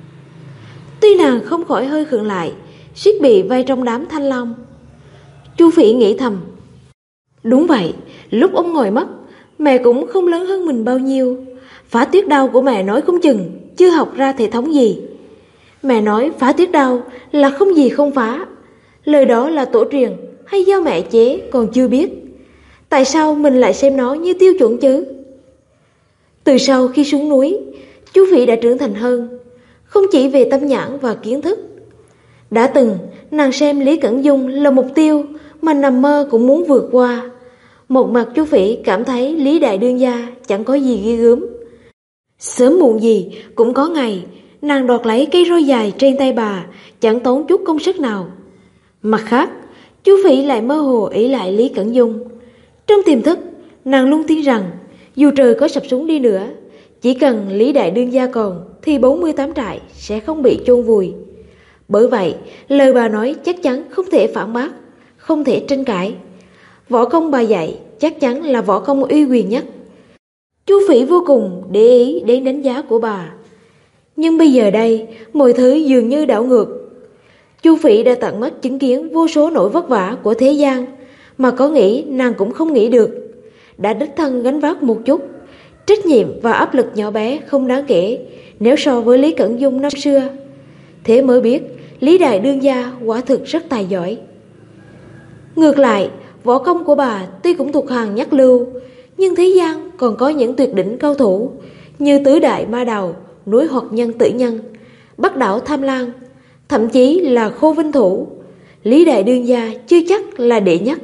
Tuy nàng không khỏi hơi khựng lại, suýt bị vây trong đám thanh long. Chu Phỉ nghĩ thầm, đúng vậy, lúc ông ngồi mất, mẹ cũng không lớn hơn mình bao nhiêu. Phá tuyết đao của mẹ nói không chừng chưa học ra thể thống gì. Mẹ nói phá tuyết đao là không gì không phá. Lời đó là tổ truyền hay do mẹ chế còn chưa biết. Tại sao mình lại xem nó như tiêu chuẩn chứ? Từ sau khi xuống núi, Chu Phỉ đã trưởng thành hơn, không chỉ về tâm nhãn và kiến thức. Đã từng nàng xem Lý Cẩn Dung là mục tiêu mà nằm mơ cũng muốn vượt qua. Một mặt Chu Phỉ cảm thấy Lý Đại Đương gia chẳng có gì ghê gớm, sớm muộn gì cũng có ngày nàng đoạt lấy cây roi dài trên tay bà, chẳng tốn chút công sức nào. Mặt khác, Chu Phỉ lại mơ hồ ỷ lại Lý Cẩn Dung. Trong tiềm thức, nàng luôn tin rằng dù trời có sập xuống đi nữa, chỉ cần Lý Đại Đương gia còn thì 48 trại sẽ không bị chôn vùi. Bởi vậy, lời bà nói chắc chắn không thể phản bác, không thể tranh cãi. Võ công bà dạy chắc chắn là võ công uy quyền nhất. Chu Phỉ vô cùng để ý đến đánh giá của bà. Nhưng bây giờ đây, mọi thứ dường như đảo ngược. Chu Phỉ đã tận mắt chứng kiến vô số nỗi vất vả của thế gian mà có nghĩ nàng cũng không nghĩ được. Đã đích thân gánh vác một chút, trách nhiệm và áp lực nhỏ bé không đáng kể nếu so với Lý Cẩn Dung năm xưa. Thế mới biết Lý Đại Đương gia quả thực rất tài giỏi. Ngược lại, võ công của bà tuy cũng thuộc hàng nhất lưu, nhưng thế gian còn có những tuyệt đỉnh cao thủ như Tứ Đại Ma Đầu, Núi Hoặc Nhân Tử Nhân, Bắc Đảo Tham Lang, thậm chí là Khô Vinh Thủ. Lý Đại Đương gia chưa chắc là đệ nhất.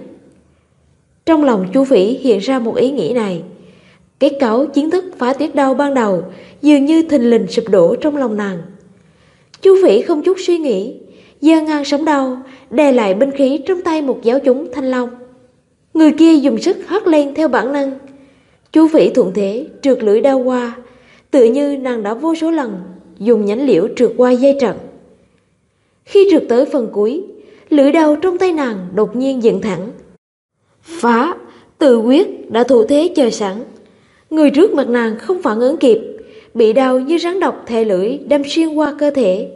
Trong lòng Chu Phỉ hiện ra một ý nghĩ này. Kết cấu chiến thức phá tuyết đao ban đầu dường như thình lình sụp đổ trong lòng nàng. Chu Phỉ không chút suy nghĩ, giơ ngang sống đao, đè lại binh khí trong tay một giáo chúng thanh long. Người kia dùng sức hất lên theo bản năng. Chu Phỉ thuận thế trượt lưỡi đao qua, tựa như nàng đã vô số lần dùng nhánh liễu trượt qua dây trận. Khi trượt tới phần cuối, lưỡi đao trong tay nàng đột nhiên dựng thẳng. Phá, tự quyết đã thủ thế chờ sẵn. Người trước mặt nàng không phản ứng kịp, bị đao như rắn độc thè lưỡi đâm xuyên qua cơ thể.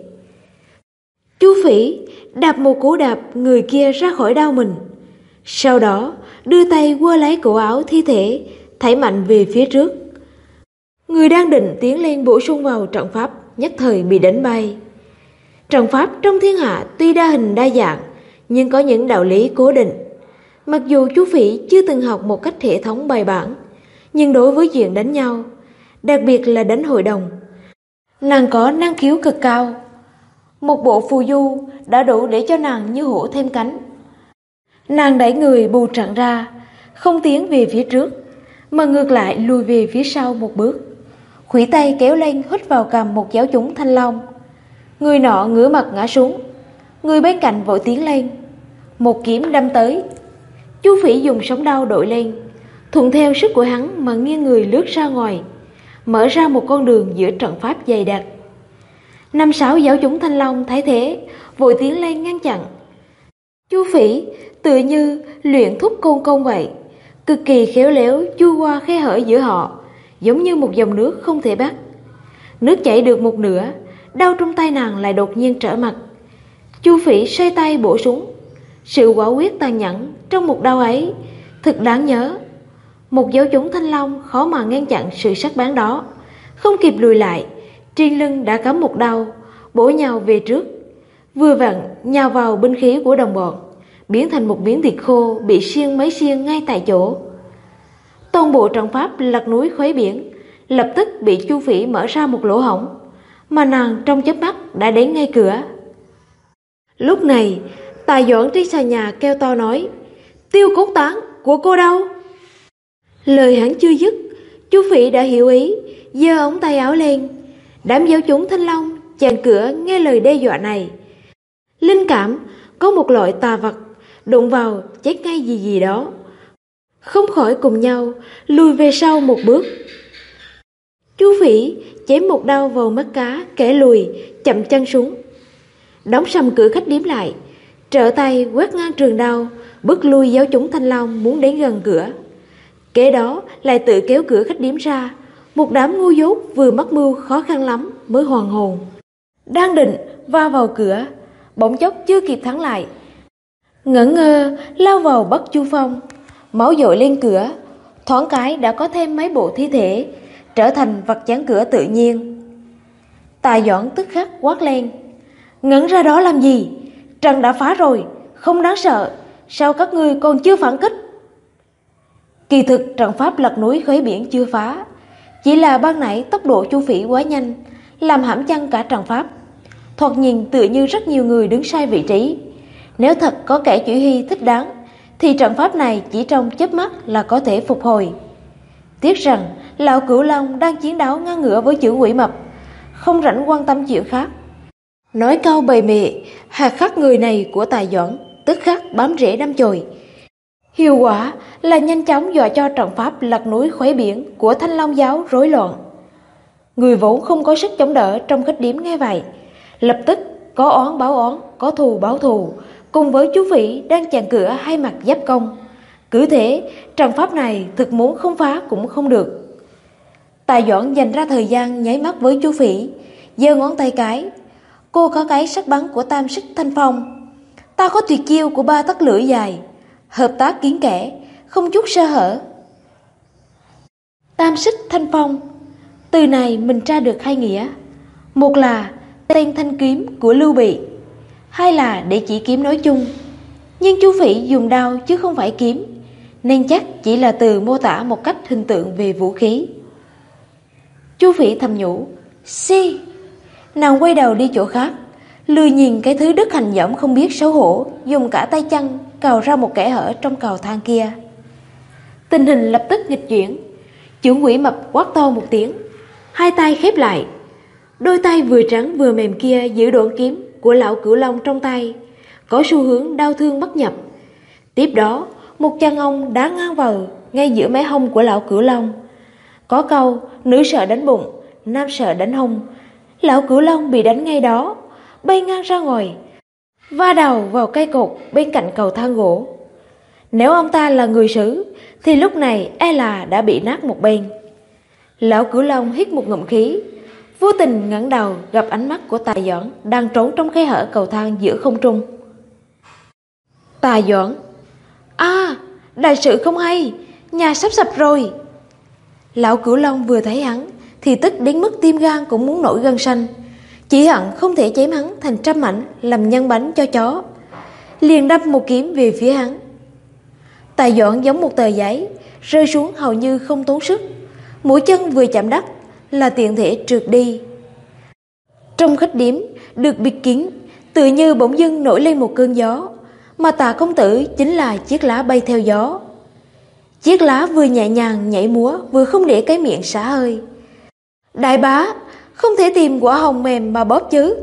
Chu Phỉ đạp một cú đạp người kia ra khỏi đao mình, sau đó đưa tay quơ lấy cổ áo thi thể, thảy mạnh về phía trước. Người đang định tiến lên bổ sung vào trận pháp nhất thời bị đánh bay. Trận pháp trong thiên hạ tuy đa hình đa dạng, nhưng có những đạo lý cố định. Mặc dù Chu Phỉ chưa từng học một cách hệ thống bài bản, nhưng đối với chuyện đánh nhau, đặc biệt là đánh hội đồng, nàng có năng khiếu cực cao. Một bộ phù du đã đủ để cho nàng như hổ thêm cánh. Nàng đẩy người bù trận ra, không tiến về phía trước, mà ngược lại lùi về phía sau một bước. Khuỷu tay kéo lên hít vào cầm một giáo chúng thanh long. Người nọ ngửa mặt ngã xuống, Người bên cạnh vội tiến lên, một kiếm đâm tới. Chu Phỉ dùng sóng đao đội lên, thuận theo sức của hắn mà nghiêng người lướt ra ngoài, mở ra một con đường giữa trận pháp dày đặc. 5-6 giáo chúng Thanh Long thấy thế, vội tiến lên ngăn chặn. Chu Phỉ tự như luyện thúc côn công vậy, cực kỳ khéo léo chui qua khe hở giữa họ, giống như một dòng nước không thể bắt. Nước chảy được một nửa, đao trong tay nàng lại đột nhiên trở mặt. Chu Phỉ xoay tay bổ súng. Sự quả quyết tàn nhẫn trong một đao ấy thật đáng nhớ. Một giáo chúng Thanh Long khó mà ngăn chặn sự sắc bén đó, không kịp lùi lại, trên lưng đã cắm một đao, bổ nhào về trước, vừa vặn nhào vào binh khí của đồng bọn, biến thành một miếng thịt khô bị xiên mấy xiên ngay tại chỗ. Toàn bộ trận pháp lật núi khuấy biển lập tức bị Chu Phỉ mở ra một lỗ hổng, mà nàng trong chớp mắt đã đến ngay cửa. Lúc này Tài Doãn trên xà nhà kêu to nói: "Tiêu cốt tán của cô đâu?" Lời hắn chưa dứt, Chu Phỉ đã hiểu ý, giơ ống tay áo lên. Đám giáo chúng Thanh Long chặn cửa nghe lời đe dọa này, linh cảm có một loại tà vật đụng vào chết ngay gì gì đó, không khỏi cùng nhau lùi về sau một bước. Chu Phỉ chém một đao vào mắt cá, kẻ lùi chậm chân xuống, đóng sầm cửa khách điếm lại, trở tay quét ngang trường đao, bước lui giáo chúng Thanh Long muốn đến gần cửa. Kế đó lại tự kéo cửa khách điếm ra. Một đám ngu dốt vừa mắc mưu khó khăn lắm mới hoàn hồn, đang định va vào cửa, bỗng chốc chưa kịp thắng lại, ngẩn ngơ lao vào bắt Chu Phong. Máu dội lên cửa, thoáng cái đã có thêm mấy bộ thi thể, trở thành vật chắn cửa tự nhiên. Tài Doãn tức khắc quát lên: "Ngẩn ra đó làm gì? Trận đã phá rồi, không đáng sợ, sao các ngươi còn chưa phản kích?" Kỳ thực trận pháp lật núi khuấy biển chưa phá, chỉ là ban nãy tốc độ Chu Phỉ quá nhanh, làm hãm chân cả trận pháp. Thoạt nhìn tựa như rất nhiều người đứng sai vị trí. Nếu thật có kẻ chỉ huy thích đáng, thì trận pháp này chỉ trong chớp mắt là có thể phục hồi. Tiếc rằng lão Cửu Long đang chiến đấu ngang ngửa với chữ Quỷ Mập, không rảnh quan tâm chuyện khác. Nói câu bầy mẹ, hạt khắc người này của Tài Doãn tức khắc bám rễ đâm chồi. Hiệu quả là nhanh chóng dọa cho trận pháp lật núi khuấy biển của Thanh Long giáo rối loạn. Người vốn không có sức chống đỡ trong khách điếm nghe vậy, lập tức có oán báo oán, có thù báo thù, cùng với Chu Phỉ đang chặn cửa hai mặt giáp công. Cứ thế, trận pháp này thực muốn không phá cũng không được. Tài Doãn dành ra thời gian nháy mắt với Chu Phỉ, giơ ngón tay cái: "Cô có cái sắc bắn của Tam Xích Thanh Phong, ta có tuyệt chiêu của 3 tấc lưỡi dài, hợp tác kín kẽ, không chút sơ hở." Tam Xích Thanh Phong, từ này mình tra được hai nghĩa: một là tên thanh kiếm của Lưu Bị, hai là để chỉ kiếm nói chung. Nhưng Chu Phỉ dùng đao chứ không phải kiếm, nên chắc chỉ là từ mô tả một cách hình tượng về vũ khí. Chu Phỉ thầm nhủ: "Si." Nàng quay đầu đi chỗ khác, lười nhìn cái thứ đất hành dẫm không biết xấu hổ dùng cả tay chân cào ra một kẽ hở trong cầu thang kia. Tình hình lập tức nghịch chuyển. Chưởng Quỷ Mập quát to một tiếng, hai tay khép lại. Đôi tay vừa trắng vừa mềm kia giữ đoạn kiếm của lão Cửu Long trong tay, có xu hướng đau thương bất nhập. Tiếp đó, một chân ông đá ngang vào ngay giữa mé hông của lão Cửu Long. Có câu nữ sợ đánh bụng, nam sợ đánh hông. Lão Cửu Long bị đánh ngay đó, bay ngang ra ngoài, va đầu vào cây cột bên cạnh cầu thang gỗ. Nếu ông ta là người xử thì lúc này e là đã bị nát một bên. Lão Cửu Long hít một ngụm khí, vô tình ngẩng đầu gặp ánh mắt của Tài Doãn đang trốn trong khe hở cầu thang giữa không trung. Tài Doãn: "Đại sự không hay, nhà sắp sập rồi." Lão Cửu Long vừa thấy hắn thì tức đến mức tim gan cũng muốn nổi gân xanh, chỉ hận không thể chém hắn thành trăm mảnh làm nhân bánh cho chó, liền đâm một kiếm về phía hắn. Tài Doãn giống một tờ giấy rơi xuống hầu như không tốn sức, mũi chân vừa chạm đất là tiện thể trượt đi. Trong khách điếm được bịt kín, tự như bỗng dưng nổi lên một cơn gió, mà Tạ công tử chính là chiếc lá bay theo gió. Chiếc lá vừa nhẹ nhàng nhảy múa, vừa không để cái miệng xả hơi. "Đại bá, không thể tìm quả hồng mềm mà bóp chứ,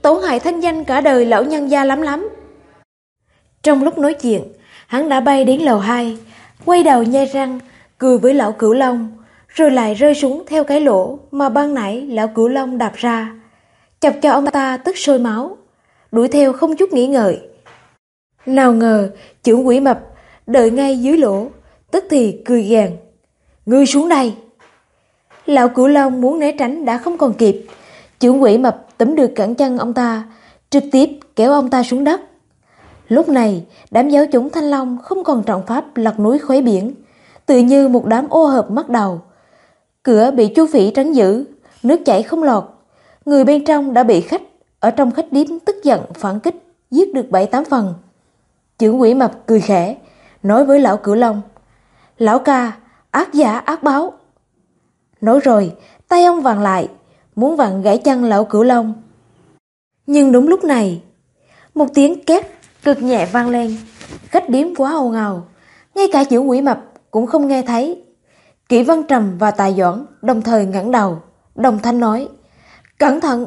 tổn hại thanh danh cả đời lão nhân gia lắm. Trong lúc nói chuyện, hắn đã bay đến lầu 2, quay đầu nhe răng, cười với lão Cửu Long, rồi lại rơi xuống theo cái lỗ mà ban nãy lão Cửu Long đạp ra, chọc cho ông ta tức sôi máu, đuổi theo không chút nghĩ ngợi. Nào ngờ chưởng quỷ mập đợi ngay dưới lỗ, tức thì cười gằn: "Ngươi xuống đây!" Lão Cửu Long muốn né tránh đã không còn kịp, chưởng quỷ mập túm được cẳng chân ông ta, trực tiếp kéo ông ta xuống đất. Lúc này, đám giáo chúng Thanh Long không còn trọng pháp lật núi khuấy biển, tự như một đám ô hợp mắc đầu. Cửa bị Chu Phỉ trấn giữ, nước chảy không lọt. Người bên trong đã bị khách ở trong khách điếm tức giận phản kích, giết được 7-8 phần. Chưởng quỷ mập cười khẽ, nói với lão Cửu Long: "Lão ca, ác giả ác báo." Nói rồi, tay ông vặn lại, muốn vặn gãy chân lão Cửu Long. Nhưng đúng lúc này, một tiếng két cực nhẹ vang lên, khách điếm quá ồn ào, ngay cả chưởng quỷ mập cũng không nghe thấy. Kỷ Văn Trầm và Tài Doãn đồng thời ngẩng đầu, đồng thanh nói: "Cẩn thận!"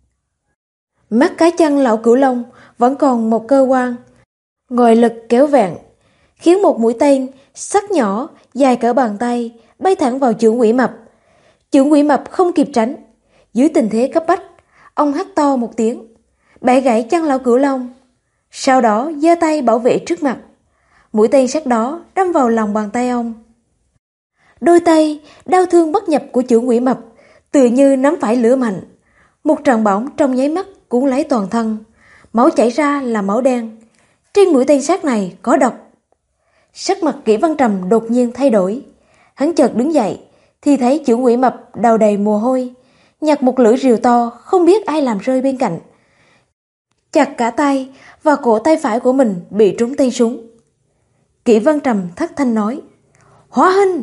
Mắt cái chân lão Cửu Long vẫn còn một cơ quan, ngoại lực kéo vẹn, khiến một mũi tên sắc nhỏ dài cỡ bàn tay bay thẳng vào chưởng quỷ mập. Chưởng quỷ mập không kịp tránh, dưới tình thế cấp bách, ông hét to một tiếng, bẻ gãy chân lão Cửu Long, sau đó giơ tay bảo vệ trước mặt. Mũi tên sắc đó đâm vào lòng bàn tay ông. Đôi tay đau thương bất nhập của chưởng quỷ mập tự như nắm phải lửa mạnh, một trận bỏng trong nháy mắt cuốn lấy toàn thân, máu chảy ra là máu đen. Trên mũi tên sắt này có độc. Sắc mặt Kỷ Văn Trầm đột nhiên thay đổi, hắn chợt đứng dậy thì thấy chưởng quỷ mập đầu đầy mồ hôi, nhặt một lưỡi rìu to không biết ai làm rơi bên cạnh, chặt cả tay và cổ tay phải của mình bị trúng tên súng. Kỷ Văn Trầm thất thanh nói: "Hóa hình!"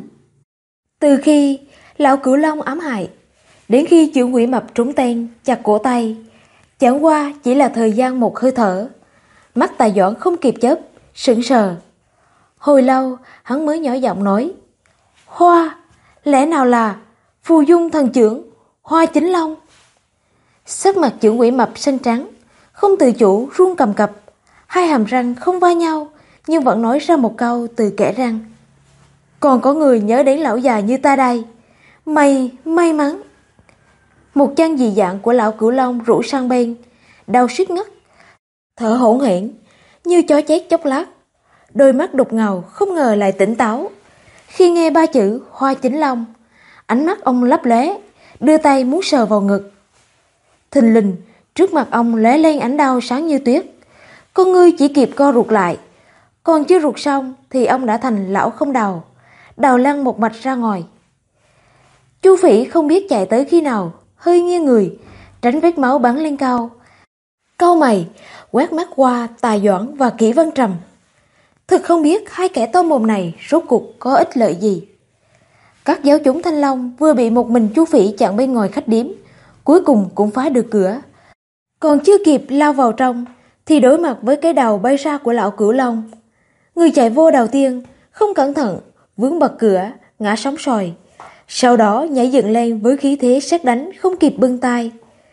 Từ khi lão Cửu Long ám hại đến khi chưởng quỷ mập trúng tên chặt cổ tay, chẳng qua chỉ là thời gian một hơi thở. Mắt Tài Doãn không kịp chớp, sững sờ. Hồi lâu hắn mới nhỏ giọng nói: "Hoa, lẽ nào là phù dung thần trưởng Hoa Chính Long?" Sắc mặt chưởng quỷ mập xanh trắng, không tự chủ run cầm cập, hai hàm răng không va nhau nhưng vẫn nói ra một câu từ kẽ răng: "Còn có người nhớ đến lão già như ta đây, may mắn." Một chân dị dạng của lão Cửu Long rũ sang bên, đau suýt ngất, thở hổn hển như chó chết chốc lát, đôi mắt đục ngầu không ngờ lại tỉnh táo. Khi nghe ba chữ Hoa Chính Long, ánh mắt ông lấp lóe, đưa tay muốn sờ vào ngực. Thình lình trước mặt ông lóe lên ánh đau sáng như tuyết, con ngươi chỉ kịp co rụt lại, còn chưa rụt xong thì ông đã thành lão không đầu, đầu lăn một mạch ra ngoài. Chu Phỉ không biết chạy tới khi nào, hơi nghiêng người tránh vết máu bắn lên cao, cau mày quét mắt qua Tài Doãn và Kỷ Văn Trầm. Thực không biết hai kẻ to mồm này rốt cuộc có ích lợi gì. Các giáo chúng Thanh Long vừa bị một mình Chu Phỉ chặn bên ngoài khách điếm, cuối cùng cũng phá được cửa. Còn chưa kịp lao vào trong thì đối mặt với cái đầu bay ra của lão Cửu Long. Người chạy vô đầu tiên không cẩn thận vướng bật cửa, ngã sóng xoài, sau đó nhảy dựng lên với khí thế sét đánh không kịp bưng tay.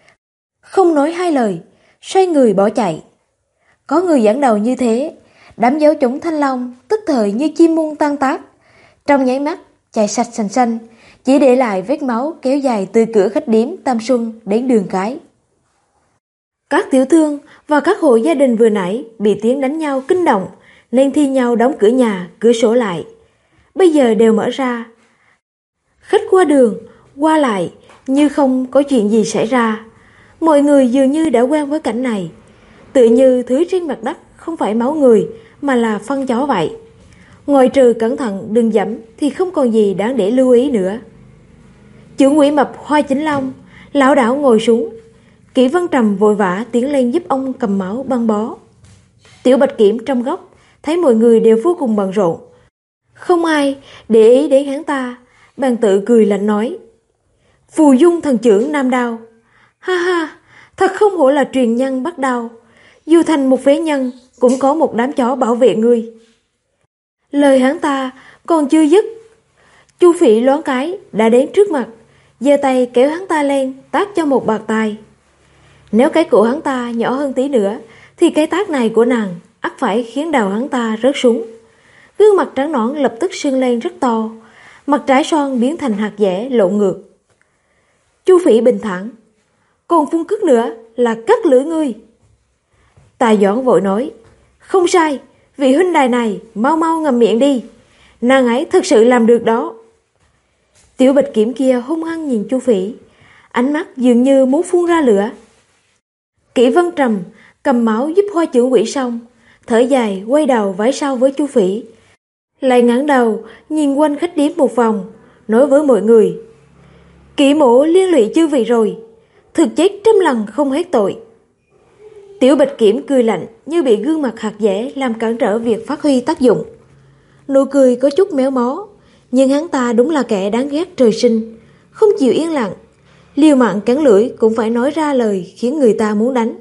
Không nói hai lời, xoay người bỏ chạy. Có người dẫn đầu như thế, đám giáo chúng Thanh Long tức thời như chim muông tan tác, trong nháy mắt chạy sạch sành xanh, chỉ để lại vết máu kéo dài từ cửa khách điếm Tam Xuân đến đường cái. Các tiểu thương và các hộ gia đình vừa nãy bị tiếng đánh nhau kinh động, nên thi nhau đóng cửa nhà, cửa sổ lại. Bây giờ đều mở ra. Khách qua đường, qua lại như không có chuyện gì xảy ra. Mọi người dường như đã quen với cảnh này, tự như thứ trên mặt đất không phải máu người mà là phân chó vậy. Ngoại trừ cẩn thận đừng dẫm thì không còn gì đáng để lưu ý nữa. Chưởng quỷ mập Hoa Chính Long lão đảo ngồi xuống. Kỷ Văn Trầm vội vã tiến lên giúp ông cầm máu băng bó. Tiểu Bạch Kiểm trong góc thấy mọi người đều vô cùng bận rộn, không ai để ý đến hắn ta, bèn tự cười lạnh nói: "Phù dung thần trưởng Nam Đao, ha ha, thật không hổ là truyền nhân Bắc Đao, dù thành một phế nhân cũng có một đám chó bảo vệ ngươi." Lời hắn ta còn chưa dứt, Chu Phỉ loáng cái đã đến trước mặt, giơ tay kéo hắn ta lên tát cho một bạt tai. Nếu cái cổ hắn ta nhỏ hơn tí nữa thì cái tát này của nàng ắt phải khiến đầu hắn ta rớt xuống. Gương mặt trắng nõn lập tức sưng lên rất to, mặt trái son biến thành hạt dẻ lộn ngược. Chu Phỉ bình thản: "Còn phun cứt nữa là cắt lưỡi ngươi." Tà Doãn vội nói: "Không sai, vị huynh đài này mau mau ngậm miệng đi, nàng ấy thật sự làm được đó." Tiểu Bạch Kiểm kia hung hăng nhìn Chu Phỉ, ánh mắt dường như muốn phun ra lửa. Kỷ Vân Trầm cầm máu giúp Hoa Chưởng Quỷ xong, thở dài quay đầu vái sau với Chu Phỉ, lại ngẩng đầu nhìn quanh khách điếm một vòng, nói với mọi người: "Kỷ mổ liên lụy chư vị rồi, thực chết trăm lần không hết tội." Tiểu Bạch Kiểm cười lạnh như bị gương mặt hạt dẻ làm cản trở việc phát huy tác dụng. Nụ cười có chút méo mó, nhưng hắn ta đúng là kẻ đáng ghét trời sinh, không chịu yên lặng, liều mạng cắn lưỡi cũng phải nói ra lời khiến người ta muốn đánh.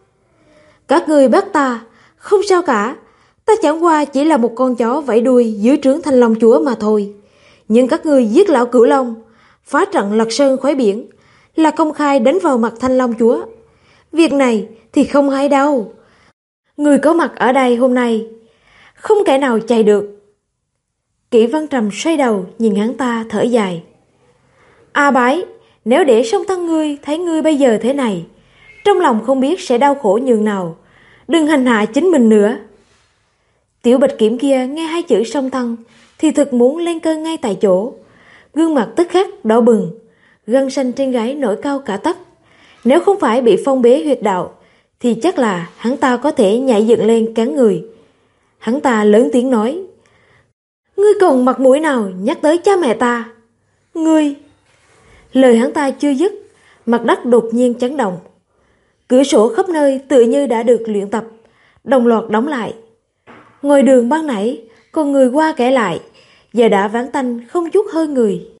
"Các ngươi bắt ta, không sao cả, ta chẳng qua chỉ là một con chó vẫy đuôi dưới trướng Thanh Long Chúa mà thôi. Nhưng các ngươi giết lão Cửu Long, phá trận lật sơn khoái biển, là công khai đánh vào mặt Thanh Long Chúa. Việc này thì không hay đâu. Người có mặt ở đây hôm nay, không kẻ nào chạy được." Kỷ Văn Trầm xoay đầu nhìn hắn ta thở dài: "A Bái, nếu để song thân ngươi thấy ngươi bây giờ thế này, trong lòng không biết sẽ đau khổ nhường nào. Đừng hành hạ chính mình nữa." Tiểu Bạch Kiểm kia nghe hai chữ song thân thì thực muốn lên cơn ngay tại chỗ, gương mặt tức khắc đỏ bừng, gân xanh trên gáy nổi cao cả tấc. Nếu không phải bị phong bế huyệt đạo thì chắc là hắn ta có thể nhảy dựng lên cắn người. Hắn ta lớn tiếng nói: "Ngươi còn mặt mũi nào nhắc tới cha mẹ ta? Ngươi..." Lời hắn ta chưa dứt, mặt đất đột nhiên chấn động. Cửa sổ khắp nơi tựa như đã được luyện tập, đồng loạt đóng lại. Ngoài đường ban nãy còn người qua kẻ lại, giờ đã vắng tanh không chút hơi người.